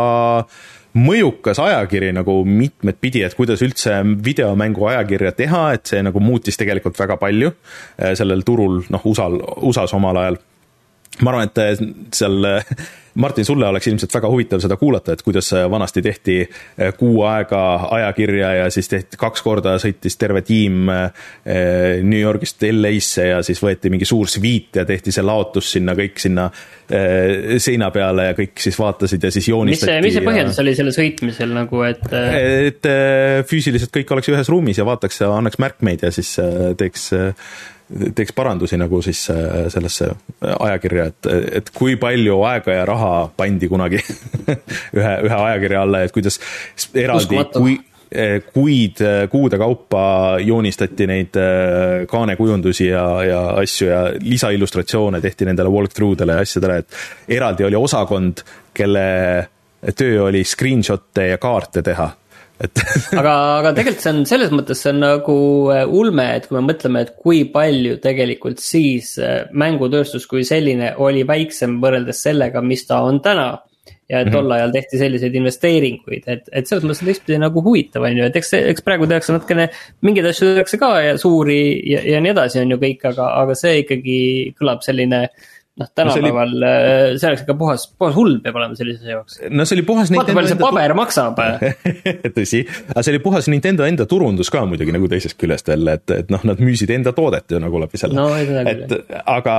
mõjukas ajakiri nagu mitmed pidi, et kuidas üldse videomängu ajakirja teha, et see nagu muutis tegelikult väga palju sellel turul, noh, U S A-l, U S A-s omal ajal. Ma arvan, et seal Martin, sulle oleks ilmselt väga huvitav seda kuulata, et kuidas vanasti tehti kuu aega ajakirja ja siis tehti kaks korda sõitis terve tiim New Yorgist L A-sse ja siis võeti mingi suur sviit ja tehti see laotus sinna kõik sinna seina peale ja kõik siis vaatasid ja siis joonistati. Mis see, mis see põhjendus ja... oli selle sõitmisel nagu, et... Et füüsiliselt kõik oleks ühes ruumis ja vaataks ja annaks märkmeid ja siis teeks... teeks parandusi nagu siis sellesse ajakirja, et, et kui palju aega ja raha pandi kunagi ühe, ühe ajakirja alla, et kuidas eraldi kui, kuid kuude kaupa joonistati neid kaanekujundusi ja, ja asju ja lisaillustratsioone tehti nendele walkthrough'dele ja asjadele, et eraldi oli osakond, kelle töö oli screenshotte ja kaarte teha. Et aga, aga tegelikult see on selles mõttes see on nagu ulme, et kui me mõtleme, et kui palju tegelikult siis mängutööstus kui selline oli väiksem võrreldes sellega, mis ta on täna ja et tol ajal tehti selliseid investeeringuid, et, et selles mõttes on teistpidi nagu huvitav, on ju, et eks, eks praegu tehakse natkene mingid asju tehakse ka ja suuri ja, ja nii edasi on ju kõik, aga, aga see ikkagi kõlab selline noh, tänapäeval no see, see oleks ikka puhas, puhas hull peab olema sellise jaoks. No see oli puhas Nintendo enda... see paber maksab. Tõsi, aga see oli puhas Nintendo enda turundus ka muidugi nagu teisest küljest jälle, et, et noh, nad müüsid enda toodet ju nagu läbi selle. No, et, aga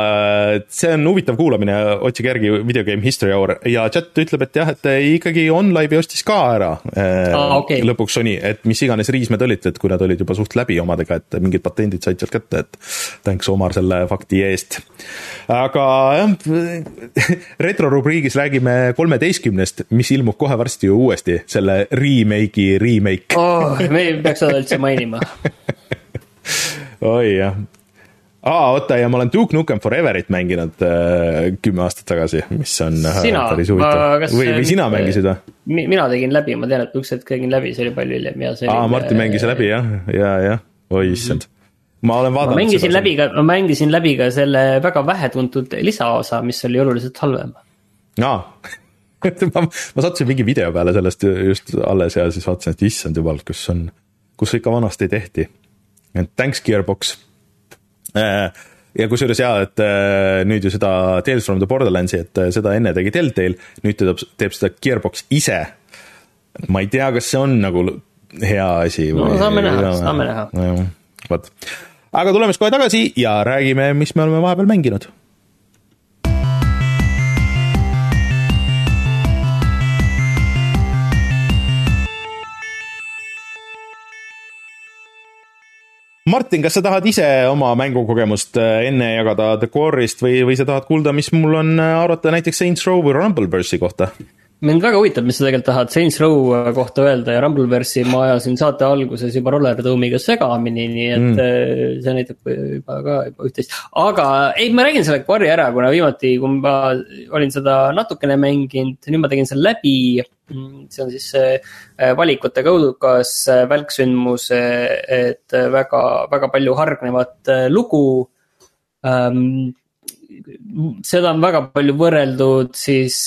see on huvitav kuulamine, otsige järgi Video Game History Hour ja chat ütleb, et jah, et ikkagi OnLive'i ostis ka ära ah, okay. lõpuks Sony, et mis iganes riismed olid, et kui nad olid juba suht läbi omadega, et mingid patendid said sealt kätte, et thanks Omar selle fakti eest. Aga jah, retrorubriigis räägime kolmeteistkümnest, mis ilmub kohe varsti ju uuesti, selle remake'i remake. Oh, me ei peaks seda üldse mainima. Oi jah. Aa, oota, ja ma olen Duke Nukem Foreverit mänginud äh, kümme aastat tagasi, mis on sina, päris huvitav. Või, või sina mängisid või? Mina tegin läbi, ma tean, et üks hetk tegin läbi, see oli palju hiljem. Aa, Martin mängis läbi, jah, ja, jah, oi issand. Ma olen vaadanud ma mängisin, läbi ka, ma mängisin läbi ka selle väga vähetuntud lisaosa, mis oli oluliselt halvem. Aa, ma, ma sattusin mingi video peale sellest just alles ja siis vaatasin, et issand jumal, kus on, kus ikka vanasti tehti. Thanks Gearbox. Ja kusjuures jah, et nüüd ju seda Tales from the Borderlandsi, et seda enne tegi Telltale, nüüd teeb, teeb seda Gearbox ise. Ma ei tea, kas see on nagu hea asi. No või, saame näha, saame näha. No, vaat. Aga tuleme kohe tagasi ja räägime, mis me oleme vahepeal mänginud. Martin, kas sa tahad ise oma mängukogemust enne jagada The Core'ist või, või sa tahad kuulda, mis mul on arvata näiteks Saints Row või Rumbleverse'i kohta? Mind väga huvitab, mis sa tegelikult tahad Saints Row kohta öelda ja Rumbleverse'i ma ajasin saate alguses juba Rollerdoomiga segamini, nii et mm. see näitab juba ka juba üht-teist. Aga ei, ma räägin selle Core'i ära, kuna viimati, kui ma olin seda natukene mänginud, nüüd ma tegin selle läbi see on siis valikute kaudu, kas välksündmus, et väga, väga palju hargnevat lugu. Seda on väga palju võrreldud siis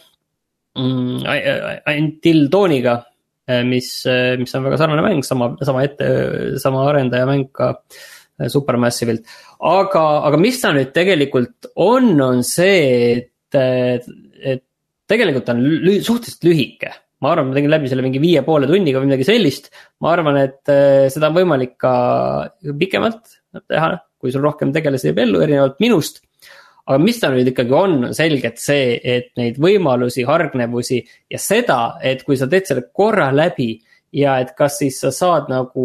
Until Dawniga, mis, mis on väga sarnane mäng, sama, sama ette, sama arendaja mäng ka Supermassive'ilt. Aga, aga mis ta nüüd tegelikult on, on see, et, et tegelikult on lü- suhteliselt lühike. Ma arvan, ma tegin läbi selle mingi viie poole tunniga või midagi sellist. Ma arvan, et seda on võimalik ka pikemalt teha, kui sul rohkem tegelasi jääb ellu erinevalt minust. Aga mis ta nüüd ikkagi on, on selgelt see, et neid võimalusi, hargnevusi ja seda, et kui sa teed selle korra läbi ja et kas siis sa saad nagu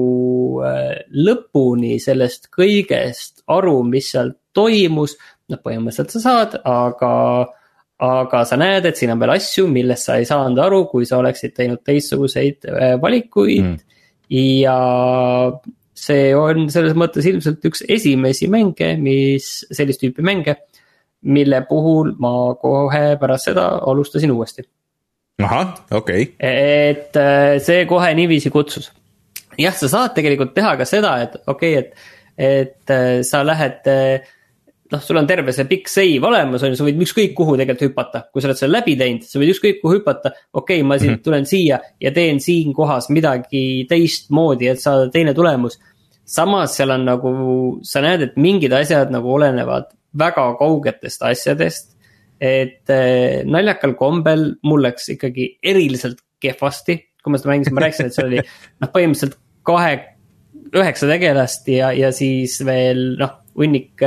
lõpuni sellest kõigest aru, mis seal toimus, no põhimõtteliselt sa saad, aga, aga sa näed, et siin on veel asju, millest sa ei saanud aru, kui sa oleksid teinud teistsuguseid valikuid mm. ja see on selles mõttes ilmselt üks esimesi mänge, mis sellist tüüpi mänge, mille puhul ma kohe pärast seda alustasin uuesti. Aha, okei okay.. Et see kohe niiviisi kutsus. Jah, sa saad tegelikult teha ka seda, et okei okay,, et, et sa lähed, noh, sul on terve see pikk save olemas, on, sa võid ükskõik kuhu tegelikult hüpata. Kui sa oled selle läbi teinud, sa võid ükskõik kuhu hüpata, okei okay,, ma siin mm-hmm. tulen siia ja teen siin kohas midagi teistmoodi, et saada teine tulemus. Samas seal on nagu, sa näed, et mingid asjad nagu olenevad väga kaugetest asjadest, et naljakal kombel mul läks ikkagi eriliselt kehvasti, kui ma seda mängisin, ma rääkisin, et see oli noh, põhimõtteliselt kahe, üheksa tegelast ja, ja siis veel noh, hunnik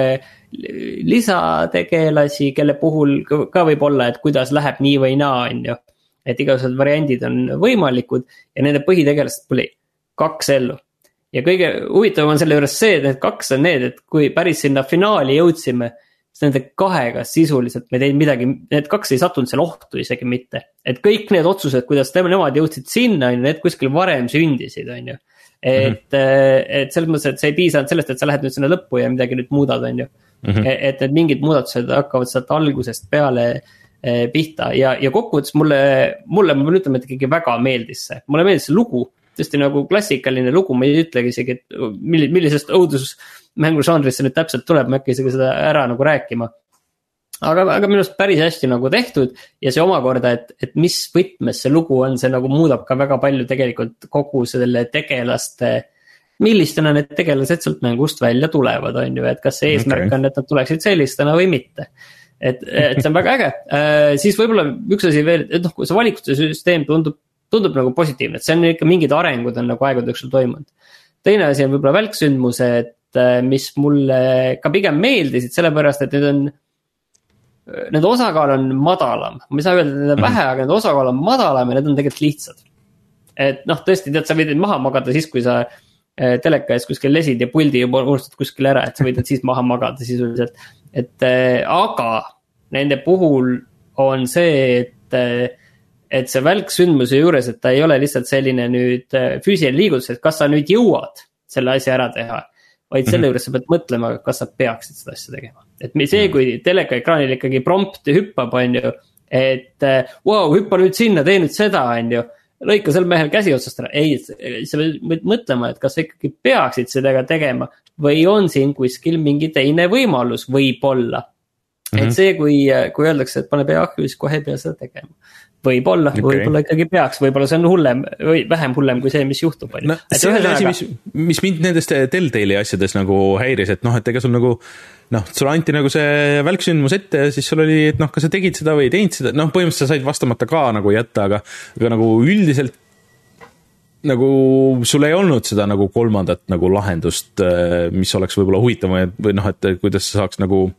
lisategelasi, kelle puhul ka võib olla, et kuidas läheb nii või naa, on ju, et igasugused variandid on võimalikud ja nende põhitegelast tuli kaks ellu. Ja kõige huvitavam on selle juures see, et need kaks on need, et kui päris sinna finaali jõudsime, nende kahega sisuliselt me teid midagi, need kaks ei sattunud seal ohtu isegi mitte. Et kõik need otsused, kuidas nemad jõudsid sinna, need kuskil varem sündisid, on ju. Et, mm-hmm. et selles mõttes, et see ei piisanud sellest, et sa lähed nüüd sinna lõppu ja midagi nüüd muudad, on ju. Mm-hmm. Et need mingid muudatused hakkavad sealt algusest peale pihta ja, ja kokkuvõttes mulle, mulle, ma pean ütlema, et ikkagi väga meeldis see. Mulle meeldis see lugu, tõesti nagu klassikaline lugu, ma ei ütlegi isegi, et millisest õudus mängu žanrisse nüüd täpselt tuleb, ma äkki isegi seda ära nagu rääkima. Aga, aga minust päris hästi nagu tehtud ja see omakorda, et, et mis võtmes see lugu on, see nagu muudab ka väga palju tegelikult kogu selle tegelaste, millistena need tegelased sealt mängust välja tulevad, on ju, et kas see eesmärk okay. on, et nad tuleksid sellistena või mitte. Et, et see on väga äge. Siis võib-olla üks asi veel, et noh, kui see valikute süsteem tundub, tundub nagu positiivne, et see on ikka mingid arengud on nagu aegade jooksul toimunud. Teine asi on võib-olla välksündmused, mis mulle ka pigem meeldisid, sellepärast, et need on, need osakaal on madalam. Ma ei saa öelda, et need on vähe, aga need osakaal on madalam ja need on tegelikult lihtsad. Et noh, tõesti, tead, sa võid maha magada siis, kui sa teleka ees kuskil lesid ja puldi juba unustad kuskil ära, et sa võid siis maha magada sisuliselt. Et aga nende puhul on see, et et see välksündmuse juures, et ta ei ole lihtsalt selline nüüd füüsiline liigutus, et kas sa nüüd jõuad selle asja ära teha, vaid selle juures sa pead mõtlema, kas sa peaksid seda asja tegema. Et see, kui teleka ekraanil ikkagi prompt hüppab, on ju, et wow, hüppa nüüd sinna, tee nüüd seda, on ju, lõika sel mehel käsi otsast ära. Ei, sa võid mõtlema, et kas sa ikkagi peaksid seda tegema või on siin kuskil mingi teine võimalus võib-olla. Mm-hmm. Et see, kui, kui öeldakse, et pane pea ahju, siis kohe ei pea seda tegema. Võib-olla, okay. võib-olla ikkagi peaks, võib-olla see on hullem või vähem hullem kui see, mis juhtub. No, see on asi, mis, mis mind nendest Telltale'i asjades nagu häiris, et noh, et ega sul nagu, noh, sul anti nagu see välksündmus ette ja siis sul oli, et noh, kas sa tegid seda või ei teinud seda, noh, põhimõtteliselt sa said vastamata ka nagu jätta, aga, aga nagu üldiselt nagu sul ei olnud seda nagu kolmandat nagu lahendust, mis oleks võib-olla huvitavam või noh, et kuidas sa saaks nagu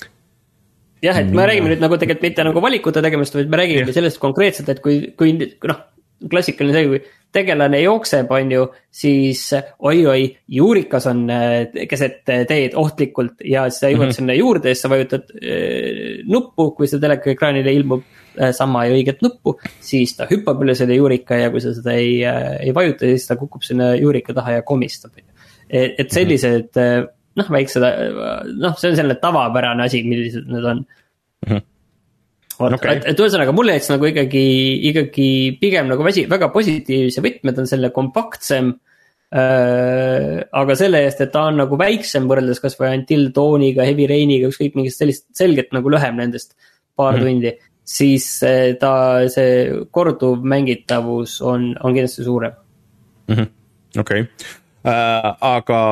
jah, et me räägime nüüd nagu tegelikult mitte nagu valikute tegemist, vaid me räägime yeah. sellest konkreetselt, et kui, kui noh, klassikaline see, kui tegelane jookseb, on ju, siis oi-oi, juurikas on keset teed ohtlikult ja siis sa jõuad mm-hmm. sinna juurde ja sa vajutad äh, nuppu, kui see teleka ekraanile ilmub äh, sama ja õiget nuppu, siis ta hüppab üle selle juurika ja kui sa seda ei, äh, ei vajuta, siis ta kukub sinna juurika taha ja komistab. Et, et sellised mm-hmm. noh, väiksed, noh, see on selline tavapärane asi, millised need on. Mm-hmm. Okay. et, et ühesõnaga mulle jättis nagu ikkagi, ikkagi pigem nagu väsi, väga positiivse võtmed on selle kompaktsem äh,. aga selle eest, et ta on nagu väiksem võrreldes kas või Until Dawniga, Heavy Rainiga, ükskõik mingist sellist selgelt nagu lühem nendest paar mm. tundi. Siis ta, see korduv mängitavus on, on kindlasti suurem mm. -hmm. okei okay. äh, aga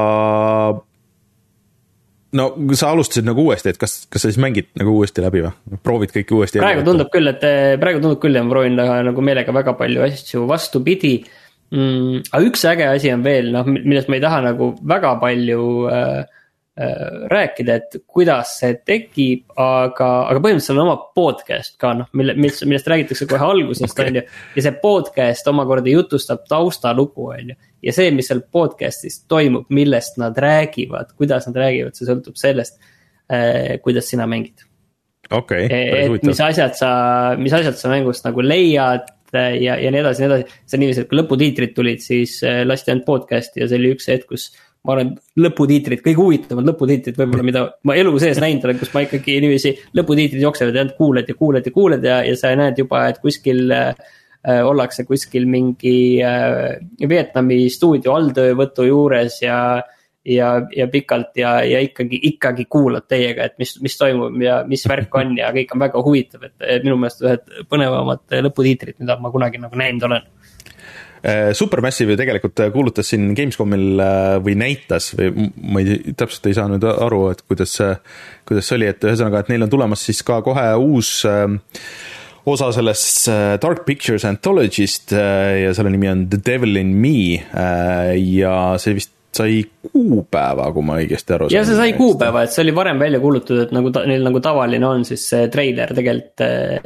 no sa alustasid nagu uuesti, et kas, kas sa siis mängid nagu uuesti läbi või? Proovid kõiki uuesti? Praegu tundub küll, et praegu tundub küll ja ma proovin nagu meelega väga palju asju vastupidi mm,. Aga üks äge asi on veel, noh, millest ma ei taha nagu väga palju äh, äh, rääkida, et kuidas see tekib, aga, aga põhimõtteliselt on oma podcast ka, noh, mille, millest, millest räägitakse kohe algusest okay. on ju, ja see podcast omakorda jutustab taustalugu, on ju. Ja see, mis seal podcastis toimub, millest nad räägivad, kuidas nad räägivad, see sõltub sellest, kuidas sina mängid. Okay, et mis asjad sa, mis asjad sa mängust nagu leiad ja, ja nii edasi, nii edasi. See on niiviisi, et kui lõputiitrid tulid, siis lasti ainult podcasti ja see oli üks hetk, kus ma olen lõputiitrid, kõige huvitavad lõputiitrid võib-olla, mida ma elu sees näinud olen, kus ma ikkagi niiviisi lõputiitrid jooksevad ja kuuled ja kuuled ja kuuled ja, ja sa näed juba, et kuskil ollakse kuskil mingi äh, Vietnami stuudio alltöövõtu juures ja, ja, ja pikalt ja, ja ikkagi, ikkagi kuulad teiega, et mis, mis toimub ja mis värk on ja kõik on väga huvitav, et minu meelest ühed põnevamad lõputiitrid, mida ma kunagi nagu näinud olen. Supermassive tegelikult kuulutas siin Gamescomil või näitas või ma ei, täpselt ei saa nüüd aru, et kuidas, kuidas see oli, et ühesõnaga, et neil on tulemas siis ka kohe uus äh, osa sellest Dark Pictures Anthology'st ja selle nimi on The Devil in Me ja see vist sai kuupäeva, kui ma õigesti aru saan. Ja see sai kuupäeva, et see oli varem välja kuulutud, et nagu ta, neil nagu tavaline on siis see treiler tegelikult,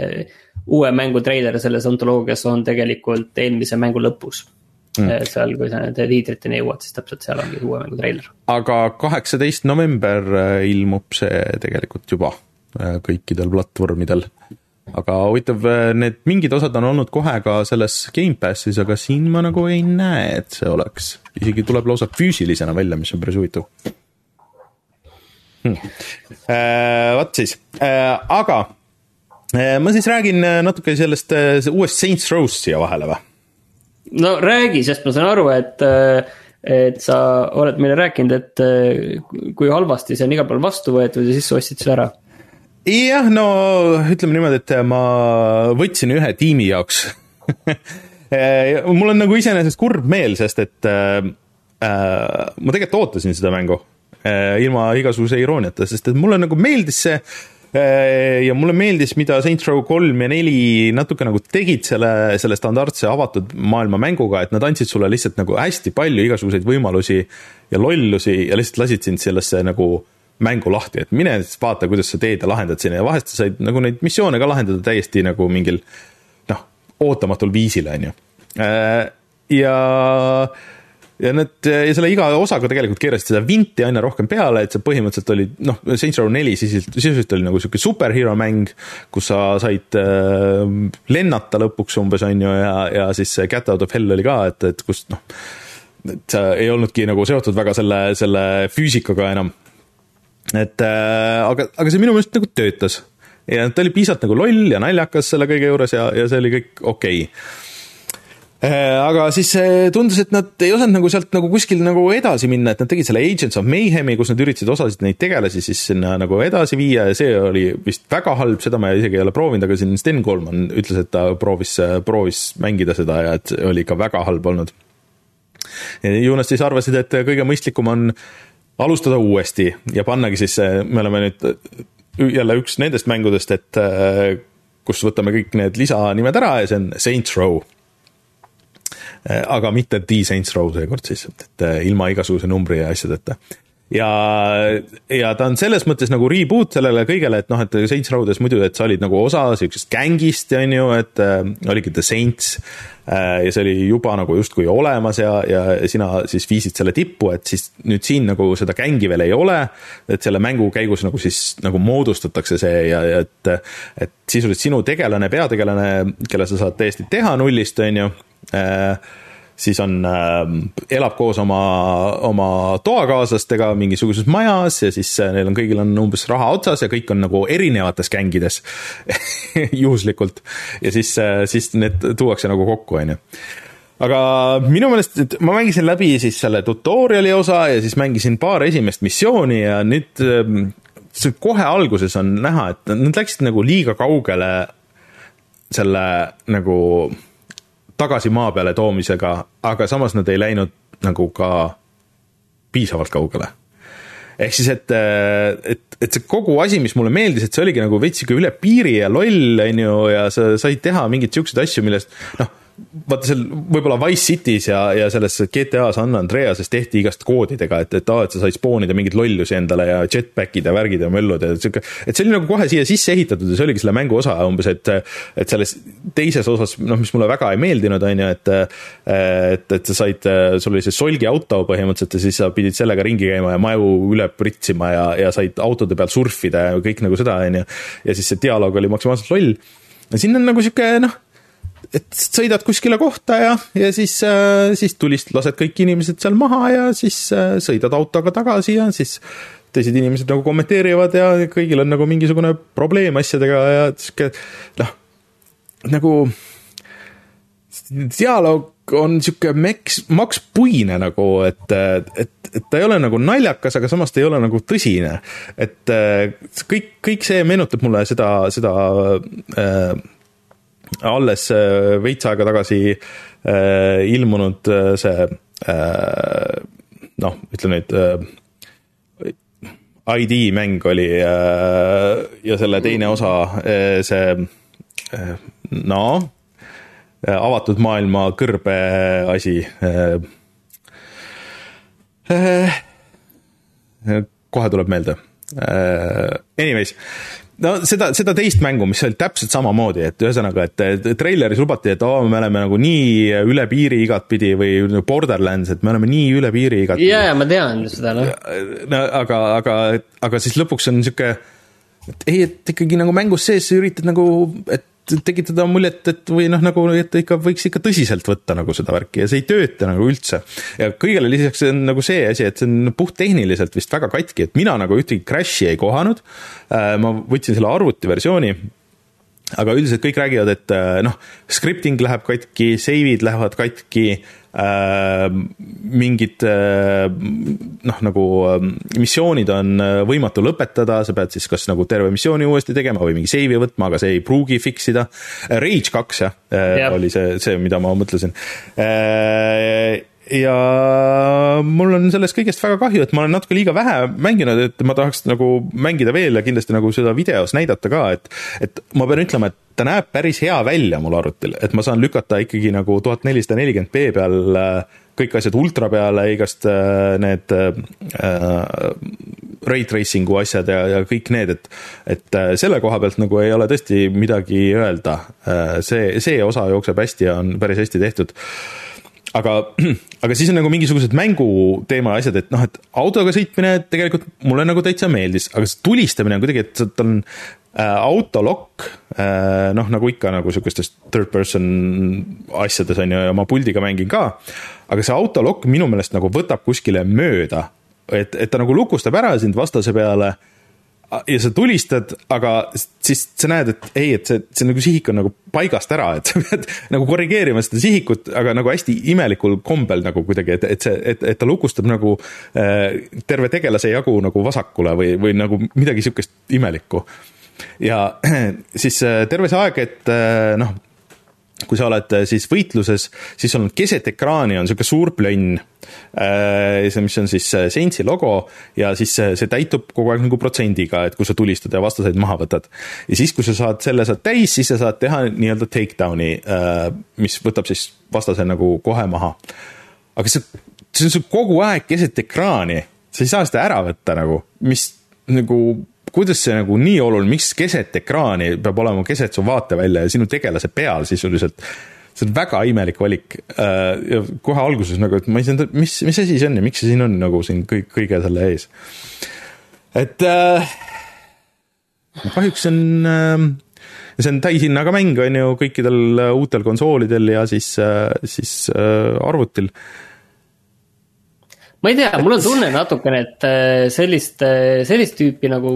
uue mängu treiler selles ontoloogias on tegelikult eelmise mängu lõpus. Mm. Seal, kui sa need tiitriteni jõuad, siis täpselt seal ongi uue mängu treiler. Aga kaheksateist november ilmub see tegelikult juba kõikidel platvormidel. Aga huvitav, need mingid osad on olnud kohe ka selles Game Passis, aga siin ma nagu ei näe, et see oleks. Isegi tuleb lausa füüsilisena välja, mis on päris huvitav. Hmm. Äh, vaat siis. Äh, aga äh, ma siis räägin natuke sellest äh, uuest Saints Row'st siia vahele või? No räägi, sest ma saan aru, et, et sa oled meile rääkinud, et kui halvasti see on igal pool vastu võetud ja siis sa ostsid selle ära. Jah, no ütleme niimoodi, et ma võtsin ühe tiimi jaoks. Mul on nagu iseenesest kurb meel, sest et äh, ma tegelikult ootasin seda mängu äh, ilma igasuguse irooniata, sest et mulle nagu meeldis see äh, ja mulle meeldis, mida Saints Row kolm ja neli natuke nagu tegid selle, selle standardse avatud maailma mänguga, et nad andsid sulle lihtsalt nagu hästi palju igasuguseid võimalusi ja lollusi ja lihtsalt lasid sind sellesse nagu mängu lahti, et mine vaata, kuidas sa teed ja lahendad sinna ja vahest sa said nagu neid missioone ka lahendada täiesti nagu mingil noh, ootamatul viisil, on ju. Ja, ja, need, ja selle iga osaga tegelikult keerasid seda vinti aina rohkem peale, et see põhimõtteliselt oli, noh, Saints Row neli sisuliselt oli nagu selline superhero mäng, kus sa said äh, lennata lõpuks umbes, on ju, ja, ja siis Get Out of Hell oli ka, et, et kus noh, et sa ei olnudki nagu seotud väga selle, selle füüsikaga enam. Et, äh, aga, aga see minu meelest nagu töötas ja ta oli piisavalt nagu loll ja naljakas selle kõige juures ja, ja see oli kõik okei okay. äh, aga siis tundus, et nad ei osanud nagu sealt nagu kuskil nagu edasi minna, et nad tegid selle Agents of Mayhemi, kus nad üritasid osasid neid tegelasi siis sinna nagu edasi viia ja see oli vist väga halb, seda ma isegi ei ole proovinud, aga siin Sten Coleman ütles, et ta proovis, proovis mängida seda ja et oli ikka väga halb olnud. Jonas siis arvasid, et kõige mõistlikum on alustada uuesti ja pannagi siis, me oleme nüüd jälle üks nendest mängudest, et kus võtame kõik need lisanimed ära ja see on Saints Row. Aga mitte The Saints Row seekord siis, et ilma igasuguse numbri ja asjadeta. Ja, ja ta on selles mõttes nagu reboot sellele kõigele, et noh, et Saints Row'des muidu, et sa olid nagu osa sellisest gängist, on ju, et äh, oligi The Saints äh, ja see oli juba nagu justkui olemas ja, ja sina siis viisid selle tippu, et siis nüüd siin nagu seda gängi veel ei ole, et selle mängu käigus nagu siis nagu moodustatakse see ja, ja et, et sisuliselt sinu tegelane, peategelane, kelle sa saad täiesti teha nullist, on ju, äh, siis on äh,, elab koos oma, oma toakaaslastega mingisuguses majas ja siis neil on kõigil on umbes raha otsas ja kõik on nagu erinevates gängides juhuslikult ja siis, siis need tuuakse nagu kokku, on ju. Aga minu meelest, et ma mängisin läbi siis selle tutoriali osa ja siis mängisin paar esimest missiooni ja nüüd see kohe alguses on näha, et nad läksid nagu liiga kaugele selle nagu tagasi maa peale toomisega, aga samas nad ei läinud nagu ka piisavalt kaugele. Ehk siis, et, et, et see kogu asi, mis mulle meeldis, et see oligi nagu veitsike üle piiri ja loll, on ju, ja sa said teha mingid siuksed asju, millest, noh, vaata seal võib-olla Vice Cities ja, ja selles G T A San Andreases tehti igast koodidega, et, et, et sa said spoonida mingid lollusi endale ja jetpackid ja värgid ja möllud ja siuke, et see oli nagu kohe siia sisse ehitatud ja see oligi selle mängu osa umbes, et, et selles teises osas, noh, mis mulle väga ei meeldinud, on ju, et, et, et sa said, sul oli see solgi auto põhimõtteliselt ja siis sa pidid sellega ringi käima ja maju üle pritsima ja, ja said autode peal surfida ja kõik nagu seda, on ju, ja siis see dialoog oli maksimaalselt loll. Ja siin on nagu siuke, noh, et sõidad kuskile kohta ja, ja siis, siis tulist lased kõik inimesed seal maha ja siis sõidad autoga tagasi ja siis teised inimesed nagu kommenteerivad ja kõigil on nagu mingisugune probleem asjadega ja siuke, noh, nagu dialoog on siuke meks, maks puine nagu, et, et, et ta ei ole nagu naljakas, aga samas ta ei ole nagu tõsine. Et kõik, kõik see meenutab mulle seda, seda äh, alles veits aega tagasi äh, ilmunud see äh, noh, ütleme nüüd äh, I D mäng oli äh, ja selle teine osa äh, see äh, no avatud maailma kõrbe asi äh, äh, kohe tuleb meelde äh, anyways no seda, seda teist mängu, mis oli täpselt samamoodi, et ühesõnaga, et traileris lubati, et oh, me oleme nagu nii üle piiri igat pidi või Borderlands, et me oleme nii üle piiri igat pidi. Jaa, ma tean seda, noh. No, aga, aga, aga siis lõpuks on niisugune, et ei, et ikkagi nagu mängus sees üritad nagu, et tekitada muljet, et või noh, nagu, et ikka võiks ikka tõsiselt võtta nagu seda värki ja see ei tööta nagu üldse. Ja kõigele lisaks on nagu see asi, et see on puht tehniliselt vist väga katki, et mina nagu ühtegi crash'i ei kohanud. Ma võtsin selle arvuti versiooni, aga üldiselt kõik räägivad, et noh, scripting läheb katki, save'id lähevad katki, äh, mingid äh, noh, nagu missioonid on võimatu lõpetada, sa pead siis kas nagu terve missiooni uuesti tegema või mingi save'i võtma, aga see ei pruugi fixida. Rage kaks, jah, yep. oli see, see, mida ma mõtlesin. Äh, ja mul on sellest kõigest väga kahju, et ma olen natuke liiga vähe mänginud, et ma tahaks nagu mängida veel ja kindlasti nagu seda videos näidata ka, et, et ma pean ütlema, et ta näeb päris hea välja mul arvutil, et ma saan lükata ikkagi nagu tuhat nelisada nelikümmend p peal kõik asjad ultra peale, igast need äh, ray tracingu asjad ja, ja kõik need, et, et selle koha pealt nagu ei ole tõesti midagi öelda. See, see osa jookseb hästi ja on päris hästi tehtud. Aga, aga siis on nagu mingisugused mängu teema asjad, et noh, et autoga sõitmine tegelikult mulle nagu täitsa meeldis, aga see tulistamine on kuidagi, et tal on äh, autolokk, äh, noh, nagu ikka nagu sükestest third person asjades on ja ma puldiga mängin ka, aga see autolokk minu meelest nagu võtab kuskile mööda, et, et ta nagu lukustab ära sind vastase peale ja sa tulistad, aga siis sa näed, et ei, et see, see nagu sihik on nagu paigast ära, et sa pead nagu korrigeerima seda sihikut, aga nagu hästi imelikul kombel nagu kuidagi, et, et, see, et, et ta lukustab nagu äh, terve tegelase jagu nagu vasakule või, või nagu midagi sükest imelikku. Ja siis äh, terve see aeg, et äh, noh, kui sa oled siis võitluses, siis on keset ekraani on selline suur plönn, mis on siis Saintsi logo ja siis see täitub kogu aeg nagu protsendiga, et kui sa tulistad ja vastaseid maha võtad. Ja siis, kui sa saad selle saad täis, siis sa saad teha nii-öelda takedowni, mis võtab siis vastase nagu kohe maha. Aga see, see on kogu aeg keset ekraani, sa ei saa seda ära võtta nagu, mis nagu kuidas see nagu nii oluline, miks keset ekraani peab olema keset su vaate välja ja sinu tegelase peal sisuliselt. See on väga imelik valik. Ja kohe alguses nagu, et ma ei saa, mis, mis asi see on ja miks see siin on nagu siin kõik, kõige selle ees. Et äh, kahjuks on äh, see on täishinnaga mäng, on ju, kõikidel uutel konsoolidel ja siis, siis arvutil. Ma ei tea, mul on tunne natukene, et sellist, sellist tüüpi nagu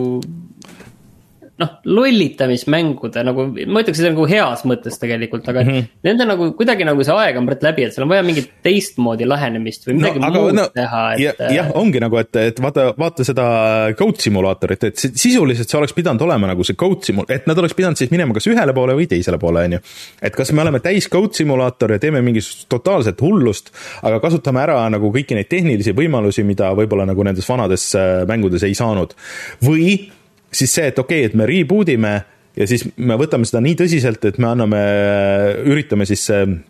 noh, lollitamismängude nagu, ma ütleks, see on nagu heas mõttes tegelikult, aga mm -hmm. nende nagu kuidagi nagu see aeg on läbi, et seal on vaja mingit teistmoodi lähenemist või midagi no, muud no, teha. Et... jah, ja, ongi nagu, et, et vaata, vaata seda Goat Simulaatorit, et sisuliselt see oleks pidanud olema nagu see Goat Simulator, et nad oleks pidanud siis minema kas ühele poole või teisele poole, on ju. Et kas me oleme täis Goat Simulaator ja teeme mingit totaalset hullust, aga kasutame ära nagu kõiki neid tehnilisi võimalusi, mida võib-olla nagu nendes vanades mängudes ei saanud. Või siis see, et okei, okay, et me rebootime ja siis me võtame seda nii tõsiselt, et me anname, üritame siis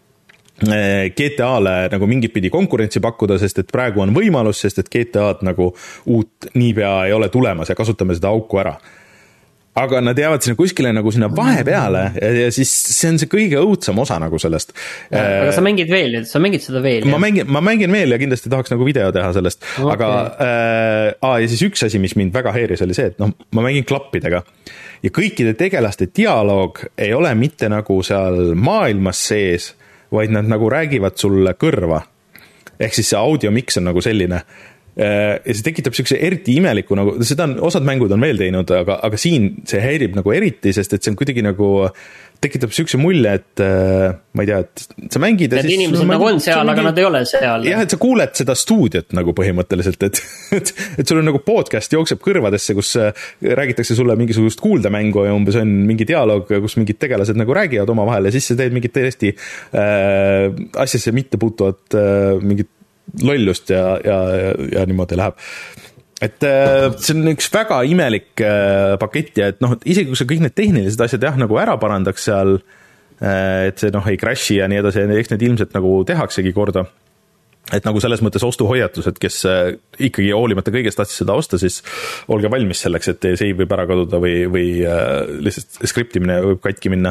G T A-le nagu mingit pidi konkurentsi pakkuda, sest et praegu on võimalus, sest et G T A-d nagu uut niipea ei ole tulemas ja kasutame seda auku ära. Aga nad jäävad sinna kuskile nagu sinna vahepeale ja, ja siis see on see kõige õudsam osa nagu sellest. Ja, aga sa mängid veel, sa mängid seda veel? Ma mängin, ma mängin veel ja kindlasti tahaks nagu video teha sellest. Okay. Aga äh, aa, ja siis üks asi, mis mind väga heiris, oli see, et noh, ma mängin klappidega ja kõikide tegelaste dialoog ei ole mitte nagu seal maailmas sees, vaid nad nagu räägivad sulle kõrva. Ehk siis see audiomix on nagu selline. Ja see tekitab siukse eriti imeliku, nagu, seda on, osad mängud on veel teinud, aga, aga siin see häirib nagu eriti, sest et see on kuidagi nagu, tekitab siukse mulje, et ma ei tea, et sa mängid ja siis... inimesed nagu on seal, aga nad ei ole seal. Jah, et sa kuuled seda stuudiot nagu põhimõtteliselt, et, et, et sul on nagu podcast jookseb kõrvadesse, kus räägitakse sulle mingisugust kuuldemängu ja umbes on mingi dialoog, kus mingid tegelased nagu räägivad oma vahel ja siis sa teed mingit täiesti äh, asjasse mitte puutuvat äh, mingit lollust ja, ja, ja, ja niimoodi läheb. Et see on üks väga imelik pakett ja et noh, et isegi kui sa kõik need tehnilised asjad jah, nagu ära parandaks seal, et see noh, ei crashi ja nii edasi, eks need ilmselt nagu tehaksegi korda. Et nagu selles mõttes ostuhoiatus, et kes ikkagi hoolimata kõigest tahtsid seda osta, siis olge valmis selleks, et see võib ära kaduda või, või lihtsalt skriptimine võib katki minna.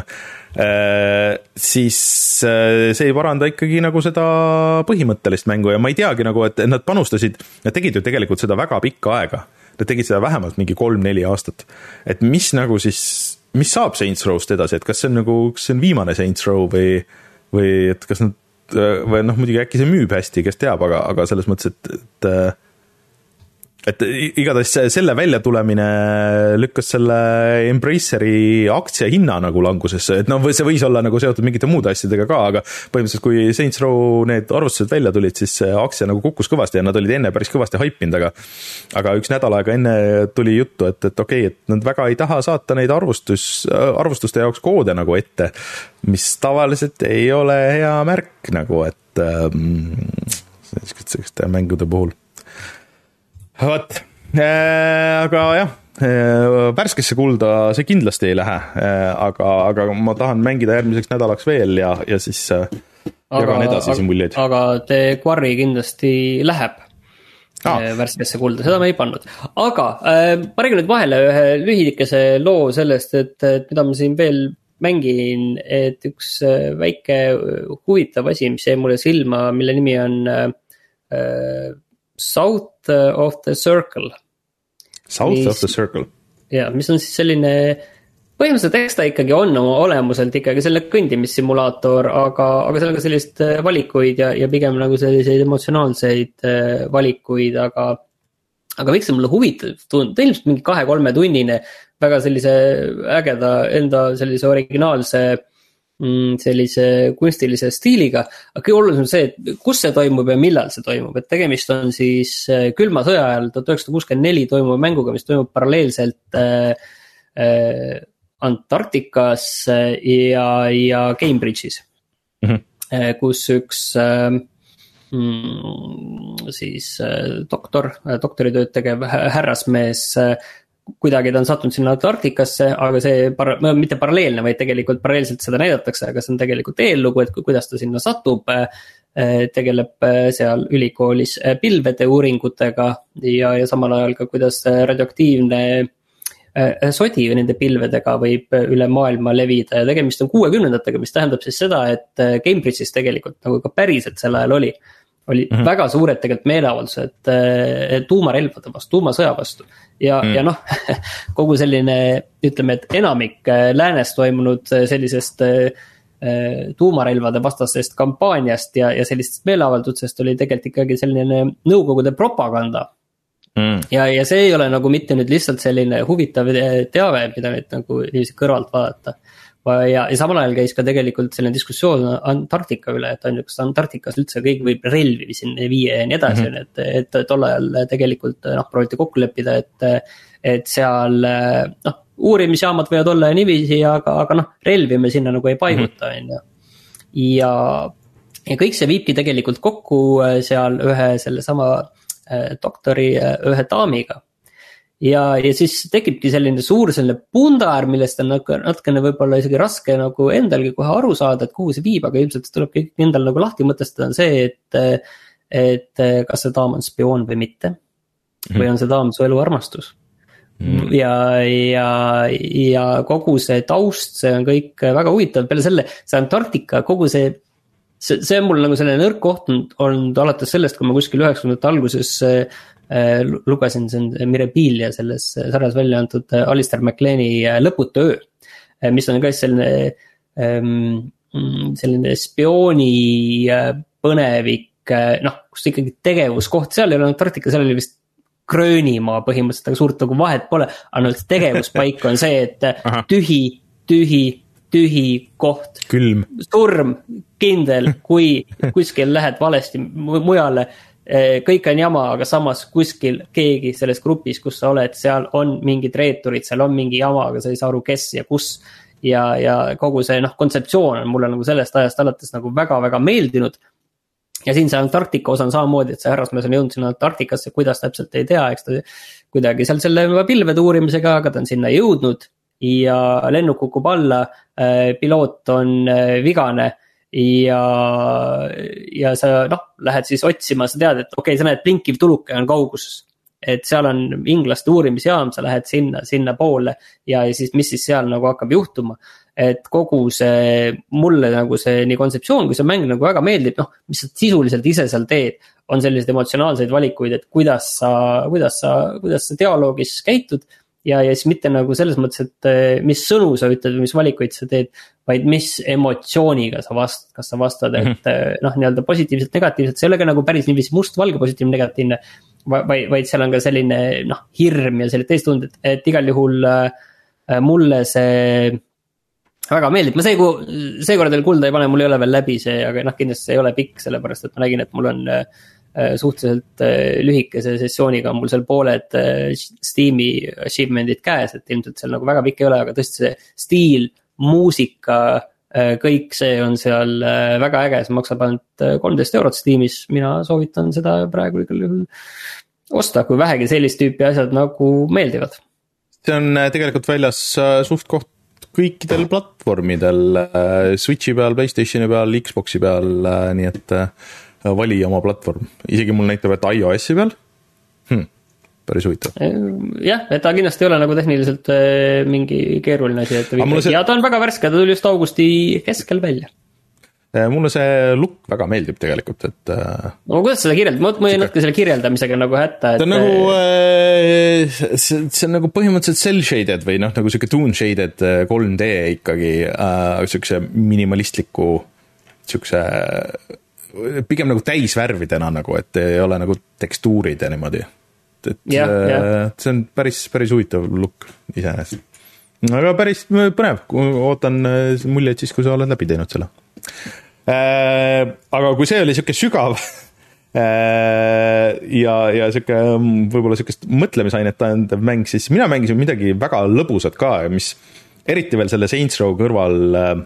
Siis see ei paranda ikkagi nagu seda põhimõttelist mängu ja ma ei teagi nagu, et nad panustasid, nad tegid ju tegelikult seda väga pikka aega. Nad tegid seda vähemalt mingi kolm-neli aastat. Et mis nagu siis, mis saab Saints Row'st edasi, et kas see on nagu, kas see on viimane Saints Row või, või et kas nad või noh, muidugi äkki see müüb hästi, kes teab, aga, aga selles mõttes, et, et et igatahes selle välja tulemine lükkas selle Embraceri aktsia hinna nagu langusesse, et noh, see võis olla nagu seotud mingite muude asjadega ka, aga põhimõtteliselt kui Saints Row need arvustused välja tulid, siis see aktsia nagu kukkus kõvasti ja nad olid enne päris kõvasti haipinud, aga aga üks nädal aega enne tuli juttu, et, et okei, et nad väga ei taha saata neid arvustus, arvustuste jaoks koode nagu ette, mis tavaliselt ei ole hea märk nagu, et ähm, selliste mängude puhul. Võt, aga jah, värskesse kulda see kindlasti ei lähe, aga, aga ma tahan mängida järgmiseks nädalaks veel ja, ja siis jagan edasi siin muljeid. Aga The Quarry kindlasti läheb ah. värskesse kulda, seda me ei pannud. Aga ma räägin nüüd vahele ühe lühidikese loo sellest, et, et mida ma siin veel mängin, et üks väike huvitav asi, mis jäi mulle silma, mille nimi on äh, South of the Circle. South mis, of the Circle. Ja, mis on siis selline, põhimõtteliselt eks ta ikkagi on oma olemuselt ikkagi selle kõndimissimulaator, aga, aga seal on ka sellist valikuid ja, ja pigem nagu selliseid emotsionaalseid valikuid, aga, aga miks see mulle huvitav tundub, ilmselt mingi kahe-kolme tunnine, väga sellise ägeda enda sellise originaalse sellise kunstilise stiiliga, aga kõige olulisem on see, et kus see toimub ja millal see toimub, et tegemist on siis külma sõja ajal tuhat üheksasada kuuskümmend neli toimuva mänguga, mis toimub paralleelselt äh, äh, Antarktikas ja, ja Cambridge'is, mm-hmm. kus üks äh, siis äh, doktor, doktoritööd tegev härrasmees äh, kuidagi ta on sattunud sinna Antarktikasse, aga see para, mitte paralleelne, vaid tegelikult paralleelselt seda näidatakse, aga see on tegelikult eellugu, et kuidas ta sinna satub, tegeleb seal ülikoolis pilvede uuringutega ja, ja samal ajal ka kuidas radioaktiivne sodi nende pilvedega võib üle maailma levida ja tegemist on kuuekümnendatega, mis tähendab siis seda, et Cambridge'is tegelikult nagu ka päriselt sel ajal oli oli mm -hmm. väga suured tegelikult meeleavaldused tuumarelvade vastu, tuumasõja vastu. Ja mm., ja noh, kogu selline, ütleme, et enamik läänes toimunud sellisest tuumarelvade vastasest kampaaniast ja, ja sellistest meeleavaldusest oli tegelikult ikkagi selline nõukogude propaganda. Mm. Ja, ja see ei ole nagu mitte nüüd lihtsalt selline huvitav teave, mida nüüd nagu kõrvalt vaadata. Ja, ja samal ajal käis ka tegelikult selline diskussioon Antarktika üle, et on kas Antarktikas üldse kõik võib relvi sinna viia ja nii edasi, mm -hmm. et, et tol ajal tegelikult noh, prooviti kokku leppida, et, et seal noh, uurimisjaamad võivad olla ja niiviisi, aga, aga noh, relvi me sinna nagu ei paiguta, on ju. Ja, ja kõik see viibki tegelikult kokku seal ühe selle sama doktori, ühe daamiga. Ja, ja siis tekibki selline suur selline pundar, millest on natukene võib-olla isegi raske nagu endalgi kohe aru saada, et kuhu see viib, aga ilmselt tuleb kõik endal nagu lahti mõtestada on see, et, et kas see daam on spioon või mitte. Mm-hmm. Või on see daam su elu armastus. Mm. Ja, ja, ja kogu see taust, see on kõik väga huvitav. Peale selle, see Antarktika, kogu see, see, see on mul nagu selline nõrk koht olnud alates sellest, kui ma kuskil üheksakümnendate alguses äh, lugesin see Mirabilia selles sarjas välja antud Alistair MacLeani Lõputu öö, mis on ka selline, ähm, selline spiooni põnevik, noh, kus ikkagi tegevuskoht, seal ei ole Antarktika, seal oli vist Gröönimaa põhimõtteliselt, aga suurt nagu vahet pole, aga tegevuspaik on see, et tühi, tühi, tühi koht. Külm. Surm, kindel, kui kuskil lähed valesti mujale, kõik on jama, aga samas kuskil keegi selles grupis, kus sa oled, seal on mingid reeturid, seal on mingi jama, aga sa ei saa aru, kes ja kus. Ja, ja kogu see noh, kontseptsioon on mulle nagu sellest ajast alates nagu väga-väga meeldinud. Ja siin see Antarktika osa on samamoodi, et see härrasmees on jõudnud sinna Antarktikasse, kuidas täpselt ei tea, eks ta kuidagi seal selle pilvede uurimisega, aga ta on sinna jõudnud ja lennuk kukub alla, piloot on vigane ja, ja sa noh, lähed siis otsima, sa tead, et okei okay,, sa näed blinkiv tuluke on kauguses, et seal on inglaste uurimisjaam, sa lähed sinna, sinna poole ja siis mis siis seal nagu hakkab juhtuma. Et kogu see, mulle nagu see nii kontseptsioon, kui see mäng nagu väga meeldib, noh, mis sa sisuliselt ise seal teed, on sellised emotsionaalseid valikuid, et kuidas sa, kuidas sa, kuidas sa dialoogis käitud ja, ja siis mitte nagu selles mõttes, et mis sõnu sa ütled või mis valikuid sa teed, vaid mis emotsiooniga sa vastad, kas sa vastad, et noh, nii-öelda positiivselt, negatiivselt, see ei ole ka nagu päris niiviisi must-valge positiivne, negatiivne, vaid, vaid seal on ka selline noh, hirm ja selline teistunded, et igal juhul mulle see väga meeldib, ma see, see korda kulda ei pane, mul ei ole veel läbi see, aga noh, kindlasti see ei ole pikk, sellepärast et ma nägin, et mul on suhteliselt lühikese sessiooniga on mul seal pooled Steam'i achievement'id käes, et ilmselt seal nagu väga pikk ei ole, aga tõesti see stiil, muusika, kõik see on seal väga äge, see maksab ainult kolmteist eurot Steam'is, mina soovitan seda praegu igal juhul osta, kui vähegi sellist tüüpi asjad nagu meeldivad. See on tegelikult väljas suht koht kõikidel platvormidel, Switchi peal, PlayStationi peal, Xboxi peal, nii et vali oma platvorm. Isegi mul näitab, et iOS-i peal. Hmm, päris huvitav. Jah, et ta kindlasti ei ole nagu tehniliselt mingi keeruline asi. Et see... Ja ta on väga värske, ta tuli just augusti keskel välja. Mulle see look väga meeldib tegelikult, et... No kuidas seda kirjeldab? Ma, ma ei natuke selle kirjeldamisega nagu hätta, et... Ta on nagu, see, see on nagu põhimõtteliselt cell-shaded või noh, nagu siuke toon-shaded kolm D ikkagi, äh, siukse minimalistliku, siukse, pigem nagu täisvärvidena nagu, et ei ole nagu tekstuurid ja niimoodi. Et ja, äh, ja. See on päris, päris huvitav look iseenesest. Aga päris põnev, ootan muljeid siis, kui sa oled läbi teinud selle. Äh, aga kui see oli siuke sügav äh, ja, ja siuke võib-olla siukest mõtlemisainet andev mäng, siis mina mängisin midagi väga lõbusat ka, mis eriti veel selle Saints Row kõrval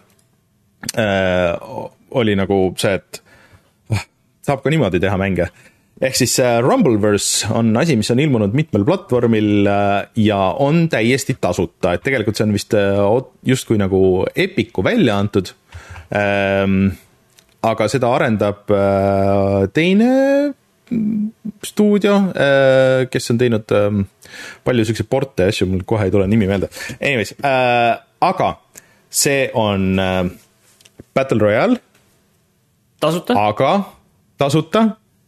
äh, oli nagu see, et äh, saab ka niimoodi teha mänge. Ehk siis äh, Rumbleverse on asi, mis on ilmunud mitmel platvormil äh, ja on täiesti tasuta, et tegelikult see on vist äh, just kui nagu Epiku välja antud. Ähm, aga seda arendab äh, teine stuudio, äh, kes on teinud äh, palju selliseid porte ja asju, mul kohe ei tule nimi meelde. Anyways, äh, aga see on äh, Battle Royale. Tasuta? Aga tasuta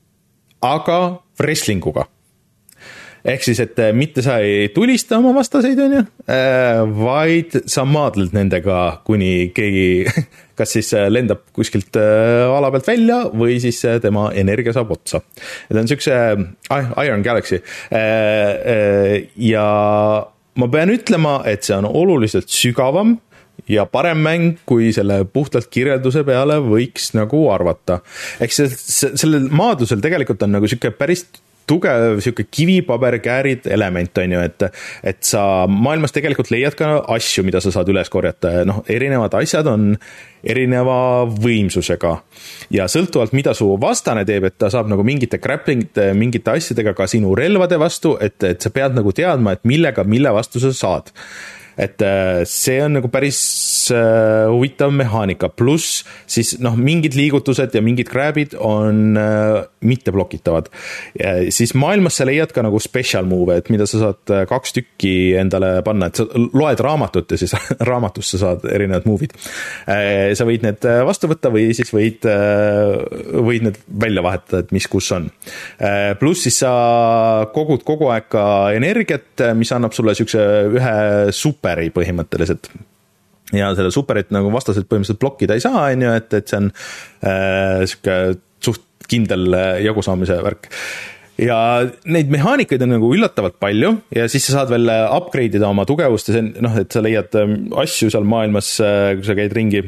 aga wrestlinguga. Ehk siis, et mitte sa ei tulista oma vastaseid, on ju, vaid sa maadled nendega, kuni keegi kas siis lendab kuskilt ala pealt välja või siis tema energia saab otsa. Et on siukse Iron Galaxy. Ja ma pean ütlema, et see on oluliselt sügavam ja parem mäng, kui selle puhtalt kirjelduse peale võiks nagu arvata. Ehk see, sellel maadlusel tegelikult on nagu siuke päris tugev siuke kivipaber käärid element on ju, et, et sa maailmas tegelikult leiad ka asju, mida sa saad üles korjata. Noh, erinevad asjad on erineva võimsusega ja sõltuvalt, mida su vastane teeb, et ta saab nagu mingite grappling-ite, mingite asjadega ka sinu relvade vastu, et, et sa pead nagu teadma, et millega, mille vastu sa saad. Et see on nagu päris uh, huvitav mehaanika, pluss siis noh, mingid liigutused ja mingid grabid on uh, mitte blokitavad. Ja siis maailmas sa leiad ka nagu special move, et mida sa saad kaks tükki endale panna, et sa loed raamatut ja siis raamatusse saad erinevad move'id. Uh, sa võid need vastu võtta või siis võid, uh, võid need välja vahetada, et mis kus on. Uh, pluss siis sa kogud kogu aeg ka energiat, mis annab sulle siukse ühe super põhimõtteliselt. Ja selle superit nagu vastaselt põhimõtteliselt blokkida ei saa, on ju, et, et see on äh, siuke suht kindel jagusaamise värk. Ja neid mehaanikaid on nagu üllatavalt palju ja siis sa saad veel upgrade'ida oma tugevust ja see, noh, et sa leiad asju seal maailmas, kui sa käid ringi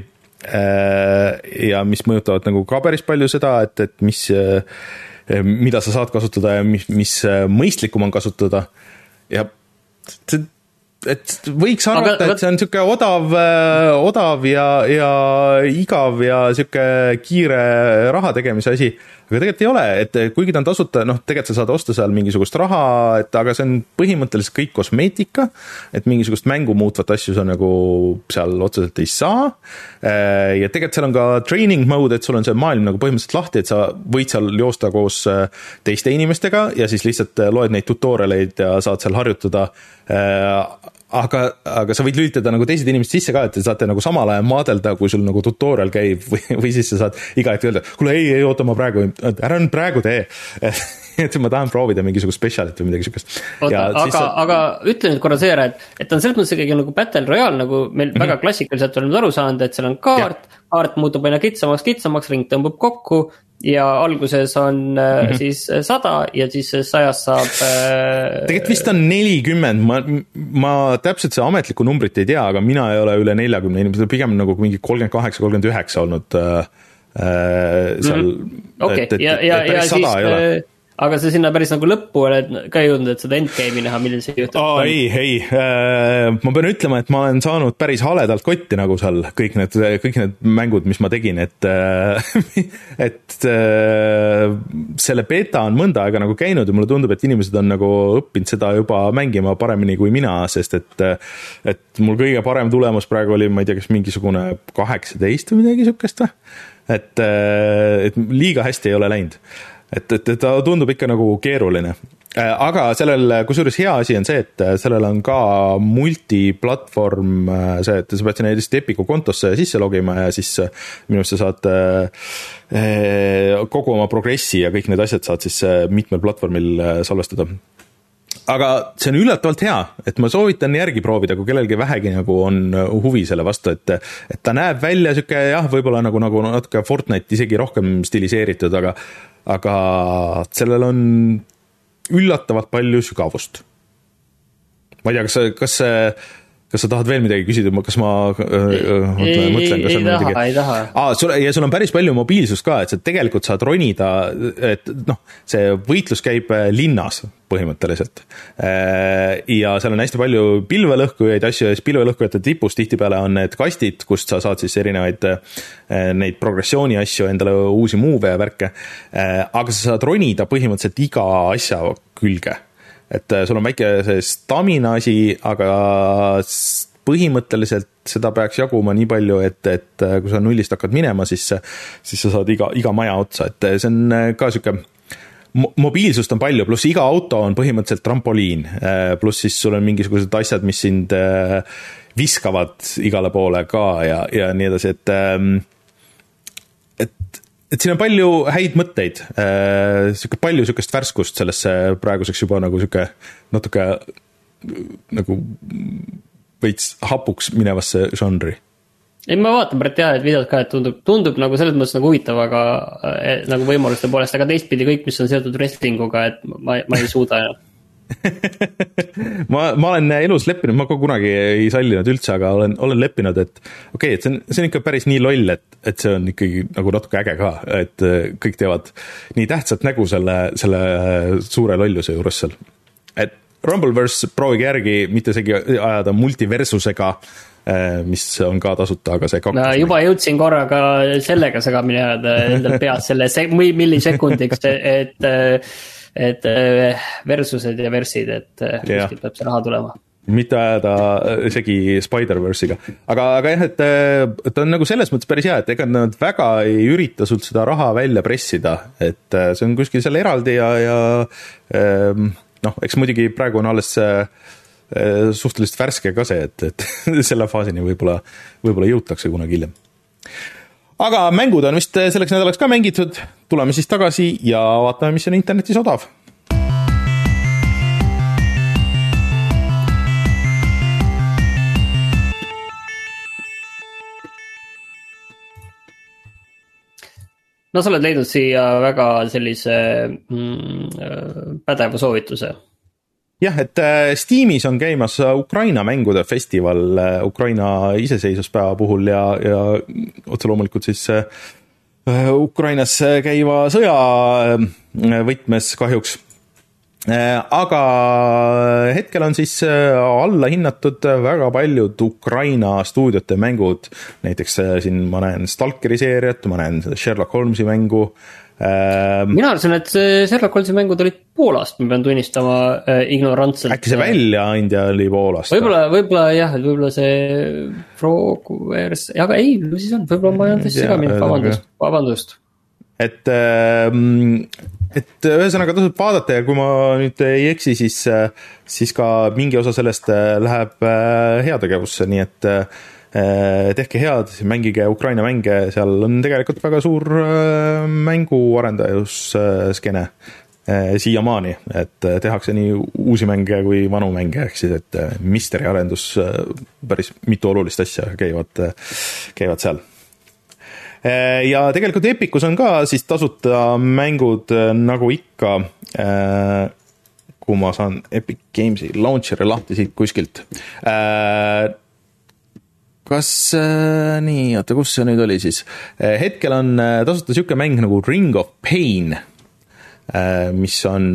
äh, ja mis mõjutavad nagu ka päris palju seda, et, et mis, äh, mida sa saad kasutada ja mis, mis mõistlikum on kasutada. Ja see et võiks arvata, aga, et see on siuke odav, odav ja, ja igav ja siuke kiire raha tegemise asi, aga tegelikult ei ole, et kuigi ta on tasuta, noh, tegelikult sa saad osta seal mingisugust raha, et aga see on põhimõtteliselt kõik kosmeetika, et mingisugust mängu muutvat asju sa nagu seal otseselt ei saa ja tegelikult seal on ka training mode, et sul on see maailm nagu põhimõtteliselt lahti, et sa võid seal joosta koos teiste inimestega ja siis lihtsalt loed neid tutorialeid ja saad seal harjutada. Aga, aga sa võid lülitada nagu teised inimesed sisse ka, et te saate nagu samal ajal maadelda, kui sul nagu tutorial käib või, või siis sa saad iga hetk öelda, kuule ei, ei oota ma praegu, ära nüüd praegu tee. Et ma tahan proovida mingisugust specialit või midagi sükest. Oota, aga, sa... aga ütle nüüd korra seera, et, et on selles mõttes ikkagi nagu Battle Royale, nagu meil mm-hmm. väga klassikaliselt oleme aru saanud, et seal on kaart, ja. Kaart muutub aina kitsamaks, kitsamaks, ring tõmbub kokku ja alguses on mm-hmm. siis sada ja siis sajast saab äh... tegelikult vist on nelikümmend, ma, ma täpselt see ametlikku numbrit ei tea, aga mina ei ole üle neljakümne inimesed, pigem nagu mingi kolmkümmend kaheksa, kolmkümmend üheksa olnud äh, seal mm-hmm. okay. et, et, ja, ja, et päris sada ei ole äh... aga see sinna päris nagu lõppu oled ka jõudnud, et seda endgame'i näha, millil see juhtub? Oh, ei, ei. Ma pean ütlema, et ma olen saanud päris haledalt kotti nagu seal kõik need, kõik need mängud, mis ma tegin, et, et selle beta on mõnda aega nagu käinud ja mulle tundub, et inimesed on nagu õppinud seda juba mängima paremini kui mina, sest et, et mul kõige parem tulemus praegu oli, ma ei tea, kas mingisugune kaheksateist või midagi sükest või? Et, et liiga hästi ei ole läinud. Et, et, et ta tundub ikka nagu keeruline. Aga sellel, kusjuures hea asi on see, et sellel on ka multiplatvorm, see, et sa pead sinna lihtsalt Epiku kontosse sisse logima ja siis minu arust sa saad kogu oma progressi ja kõik need asjad saad siis mitmel platvormil salvestada. Aga see on üllatavalt hea, et ma soovitan järgi proovida, kui kellelgi vähegi nagu on huvi selle vastu, et, et ta näeb välja siuke, jah, võib-olla nagu, nagu natuke Fortnite isegi rohkem stiliseeritud, aga, aga sellel on üllatavalt palju sügavust. Ma ei tea, kas, kas see Kas sa tahad veel midagi küsida, kas ma äh, ei, mõtlen, kas ei, on taha, midagi... ei taha. Aa, sul, ja sul on päris palju mobiilsust ka, et sa tegelikult saad ronida, et noh, see võitlus käib linnas põhimõtteliselt. Ja seal on hästi palju pilvelõhkujaid asju ja pilvelõhkujate tipus tihtipeale on need kastid, kust sa saad siis erinevaid neid progressiooni asju, endale uusi move ja värke. Aga sa saad ronida põhimõtteliselt iga asja külge. Et sul on väike see stamina asi, aga põhimõtteliselt seda peaks jaguma nii palju, et, et kui sa nullist hakkad minema, siis, siis sa saad iga, iga maja otsa. Et see on ka siuke, mobiilsust on palju, pluss iga auto on põhimõtteliselt trampoliin, pluss siis sul on mingisugused asjad, mis sind viskavad igale poole ka ja, ja nii edasi, et, et et siin on palju häid mõtteid, siuke palju siukest värskust sellesse praeguseks juba nagu siuke natuke nagu veits hapuks minevasse žanri. Ei, ma vaatan pärit jah, et videod ka, et tundub, tundub nagu selles mõttes nagu huvitav, aga nagu võimaluste poolest, aga teistpidi kõik, mis on seotud wrestlinguga, et ma, ma ei suuda enam. ma, ma olen elus leppinud, ma ka kunagi ei sallinud üldse, aga olen, olen leppinud, et okei, okay, et see on, see on ikka päris nii loll, et, et see on ikkagi nagu natuke äge ka, et kõik teevad nii tähtsat nägu selle, selle suure lolluse juures seal. Et Rumbleverse proovige järgi, mitte segi ajada multiversusega, mis on ka tasuta, aga see kaktus... No, juba jõudsin korraga sellega segamini ajada endal peas selle se- millisekundiks, et, et versused ja versid, et kuskilt peab see raha tulema. Mitte ajada segi Spider-Verse'iga. Aga, aga jah, et ta on nagu selles mõttes päris hea, et ega nad väga ei ürita sult seda raha välja pressida, et see on kuskil seal eraldi ja, ja noh, eks muidugi praegu on alles suhteliselt värske ka see, et, et selle faasini võib-olla, võib-olla jõutakse kunagi hiljem. Aga mängud on vist selleks nädalaks ka mängitud, tuleme siis tagasi ja vaatame, mis on internetis odav. No sa oled leidnud siia väga sellise mm, pädeva soovituse. Jah, et Steamis on käimas Ukraina mängude festival Ukraina iseseisvuspäeva puhul ja, ja otse loomulikult siis Ukrainas käiva sõja võtmes kahjuks. Aga hetkel on siis alla hinnatud väga paljud Ukraina stuudiote mängud, näiteks siin ma näen Stalkeri seeriat, ma näen Sherlock Holmesi mängu. Mina arvasin, et Sherlock Holmesi mängud olid Poolast, ma pean tunnistama ignorantselt. Äkki see väljaandja oli Poolast? Võib-olla, võib-olla jah, et võib-olla see Frogwares, aga ei, siis on, võib-olla ma ei olnud tõesti segamini, vabandust, vabandust. Et, et ühesõnaga tasub vaadata ja kui ma nüüd ei eksi, siis, siis ka mingi osa sellest läheb heategevusse, nii et tehke head, mängige Ukraina mänge, seal on tegelikult väga suur mänguarendajusskene siiamaani, et tehakse nii uusi mänge kui vanu mänge, ehk siis, et misteri arendus, päris mitu olulist asja käivad, käivad seal. Ja tegelikult Epicus on ka siis tasuta mängud nagu ikka, kui ma saan Epic Gamesi launcheri lahti siit kuskilt. Kas, nii, oota, kus see nüüd oli siis? Hetkel on tasuta siuke mäng nagu Ring of Pain, mis on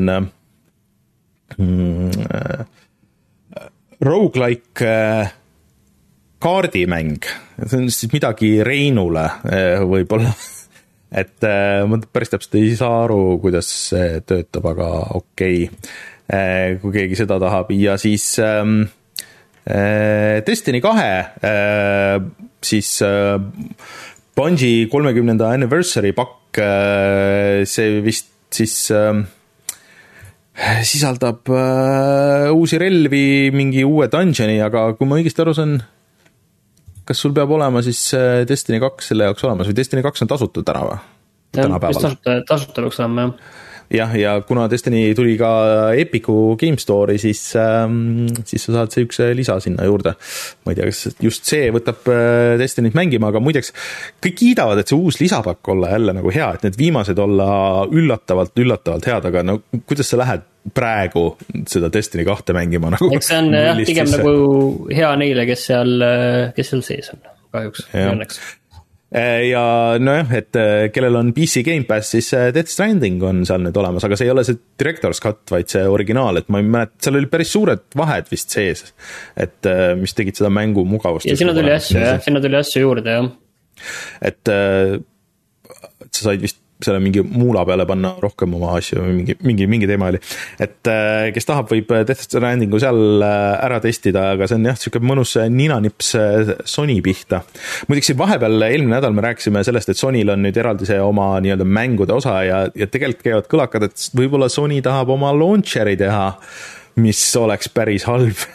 mm, roguelike kaardimäng, see on siis midagi Reinule võib-olla, et ma päris täpselt ei saa aru, kuidas see töötab, aga okei, okay. Kui keegi seda tahab ja siis ähm, Destiny kahe äh, siis äh, Bungie kolmekümnenda anniversary pakk, äh, see vist siis äh, sisaldab äh, uusi relvi, mingi uue dungeoni, aga kui ma õigesti aru saan, kas sul peab olema siis Destiny kaks selle jaoks olemas või Destiny kaks on tasuta täna, tänapäeval? Tasuta, tasuta peaks olema, jah. Jah, ja kuna Destiny tuli ka Epicu Game Store'i, siis, ähm, siis sa saad see üks lisa sinna juurde. Ma ei tea, kas just see võtab Destinyt mängima, aga muideks kõik kiidavad, et see uus lisapakk olla jälle nagu hea, et need viimased olla üllatavalt, üllatavalt head, aga no kuidas sa lähed praegu seda Destiny kahte mängima? Nagu, eks see on jah, pigem sisse. Nagu hea neile, kes seal, kes seal sees on, kahjuks, õnneks. Ja nojah, et kellel on P C Game Pass, siis Death Stranding on seal nüüd olemas, aga see ei ole see Director's Cut, vaid see originaal, et ma ei mäleta, seal oli päris suured vahed vist sees, et mis tegid seda mängu mugavust. Ja sinna tuli asju, jah, sinna tuli asju juurde, jah. Et, et sa said vist selle mingi muula peale panna rohkem oma asju, mingi, mingi, mingi teema oli. Et kes tahab, võib Death Strandingu seal ära testida, aga see on jah, siuke mõnus ninanips Sony pihta. Muidugi vahepeal eelmine nädal me rääkisime sellest, et Sonyl on nüüd eraldi see oma nii-öelda mängude osa ja, ja tegelikult käivad kõlakad, et võib-olla Sony tahab oma launcheri teha, mis oleks päris halb.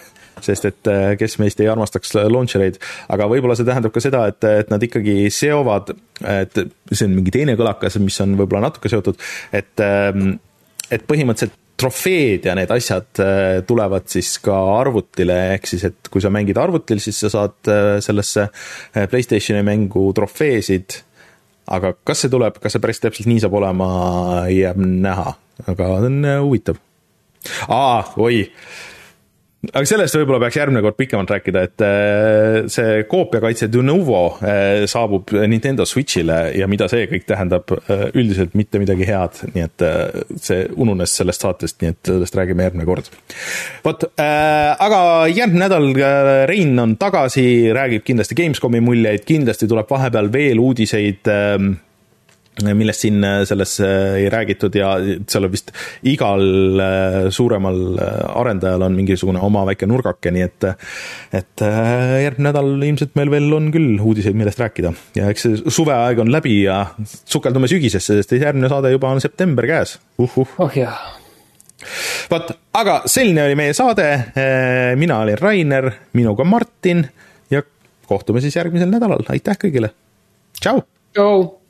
sest et kes meist ei armastaks launchereid, aga võib-olla see tähendab ka seda, et, et nad ikkagi seovad, et see on mingi teine kõlakas, mis on võib-olla natuke seotud, et, et põhimõtteliselt trofeed ja need asjad tulevad siis ka arvutile, ehk siis, et kui sa mängid arvutil, siis sa saad sellesse PlayStationi mängu trofeesid, aga kas see tuleb, kas see päris täpselt nii saab olema, jääb näha, aga on huvitav. Aa, oi, aga sellest võib-olla peaks järgmine kord pikemalt rääkida, et see koopiakaitse Denuvo saabub Nintendo Switchile ja mida see kõik tähendab, üldiselt mitte midagi head, nii et see ununes sellest saatest, nii et sellest räägime järgmine kord. Võt, aga järgmine nädal Rein on tagasi, räägib kindlasti Gamescomi muljeid, kindlasti tuleb vahepeal veel uudiseid, millest siin selles ei räägitud ja seal on vist igal suuremal arendajal on mingisugune oma väike nurgake, nii et, et järgmine nädal ilmselt meil veel on küll uudiseid, millest rääkida. Ja eks see suveaeg on läbi ja sukeldume sügisesse, sest järgmine saade juba on september käes. Uh-huh. Oh jah. Vaat, aga selline oli meie saade. Mina olin Rainer, minuga Martin ja kohtume siis järgmisel nädalal. Aitäh kõigile. Ciao! Ciao!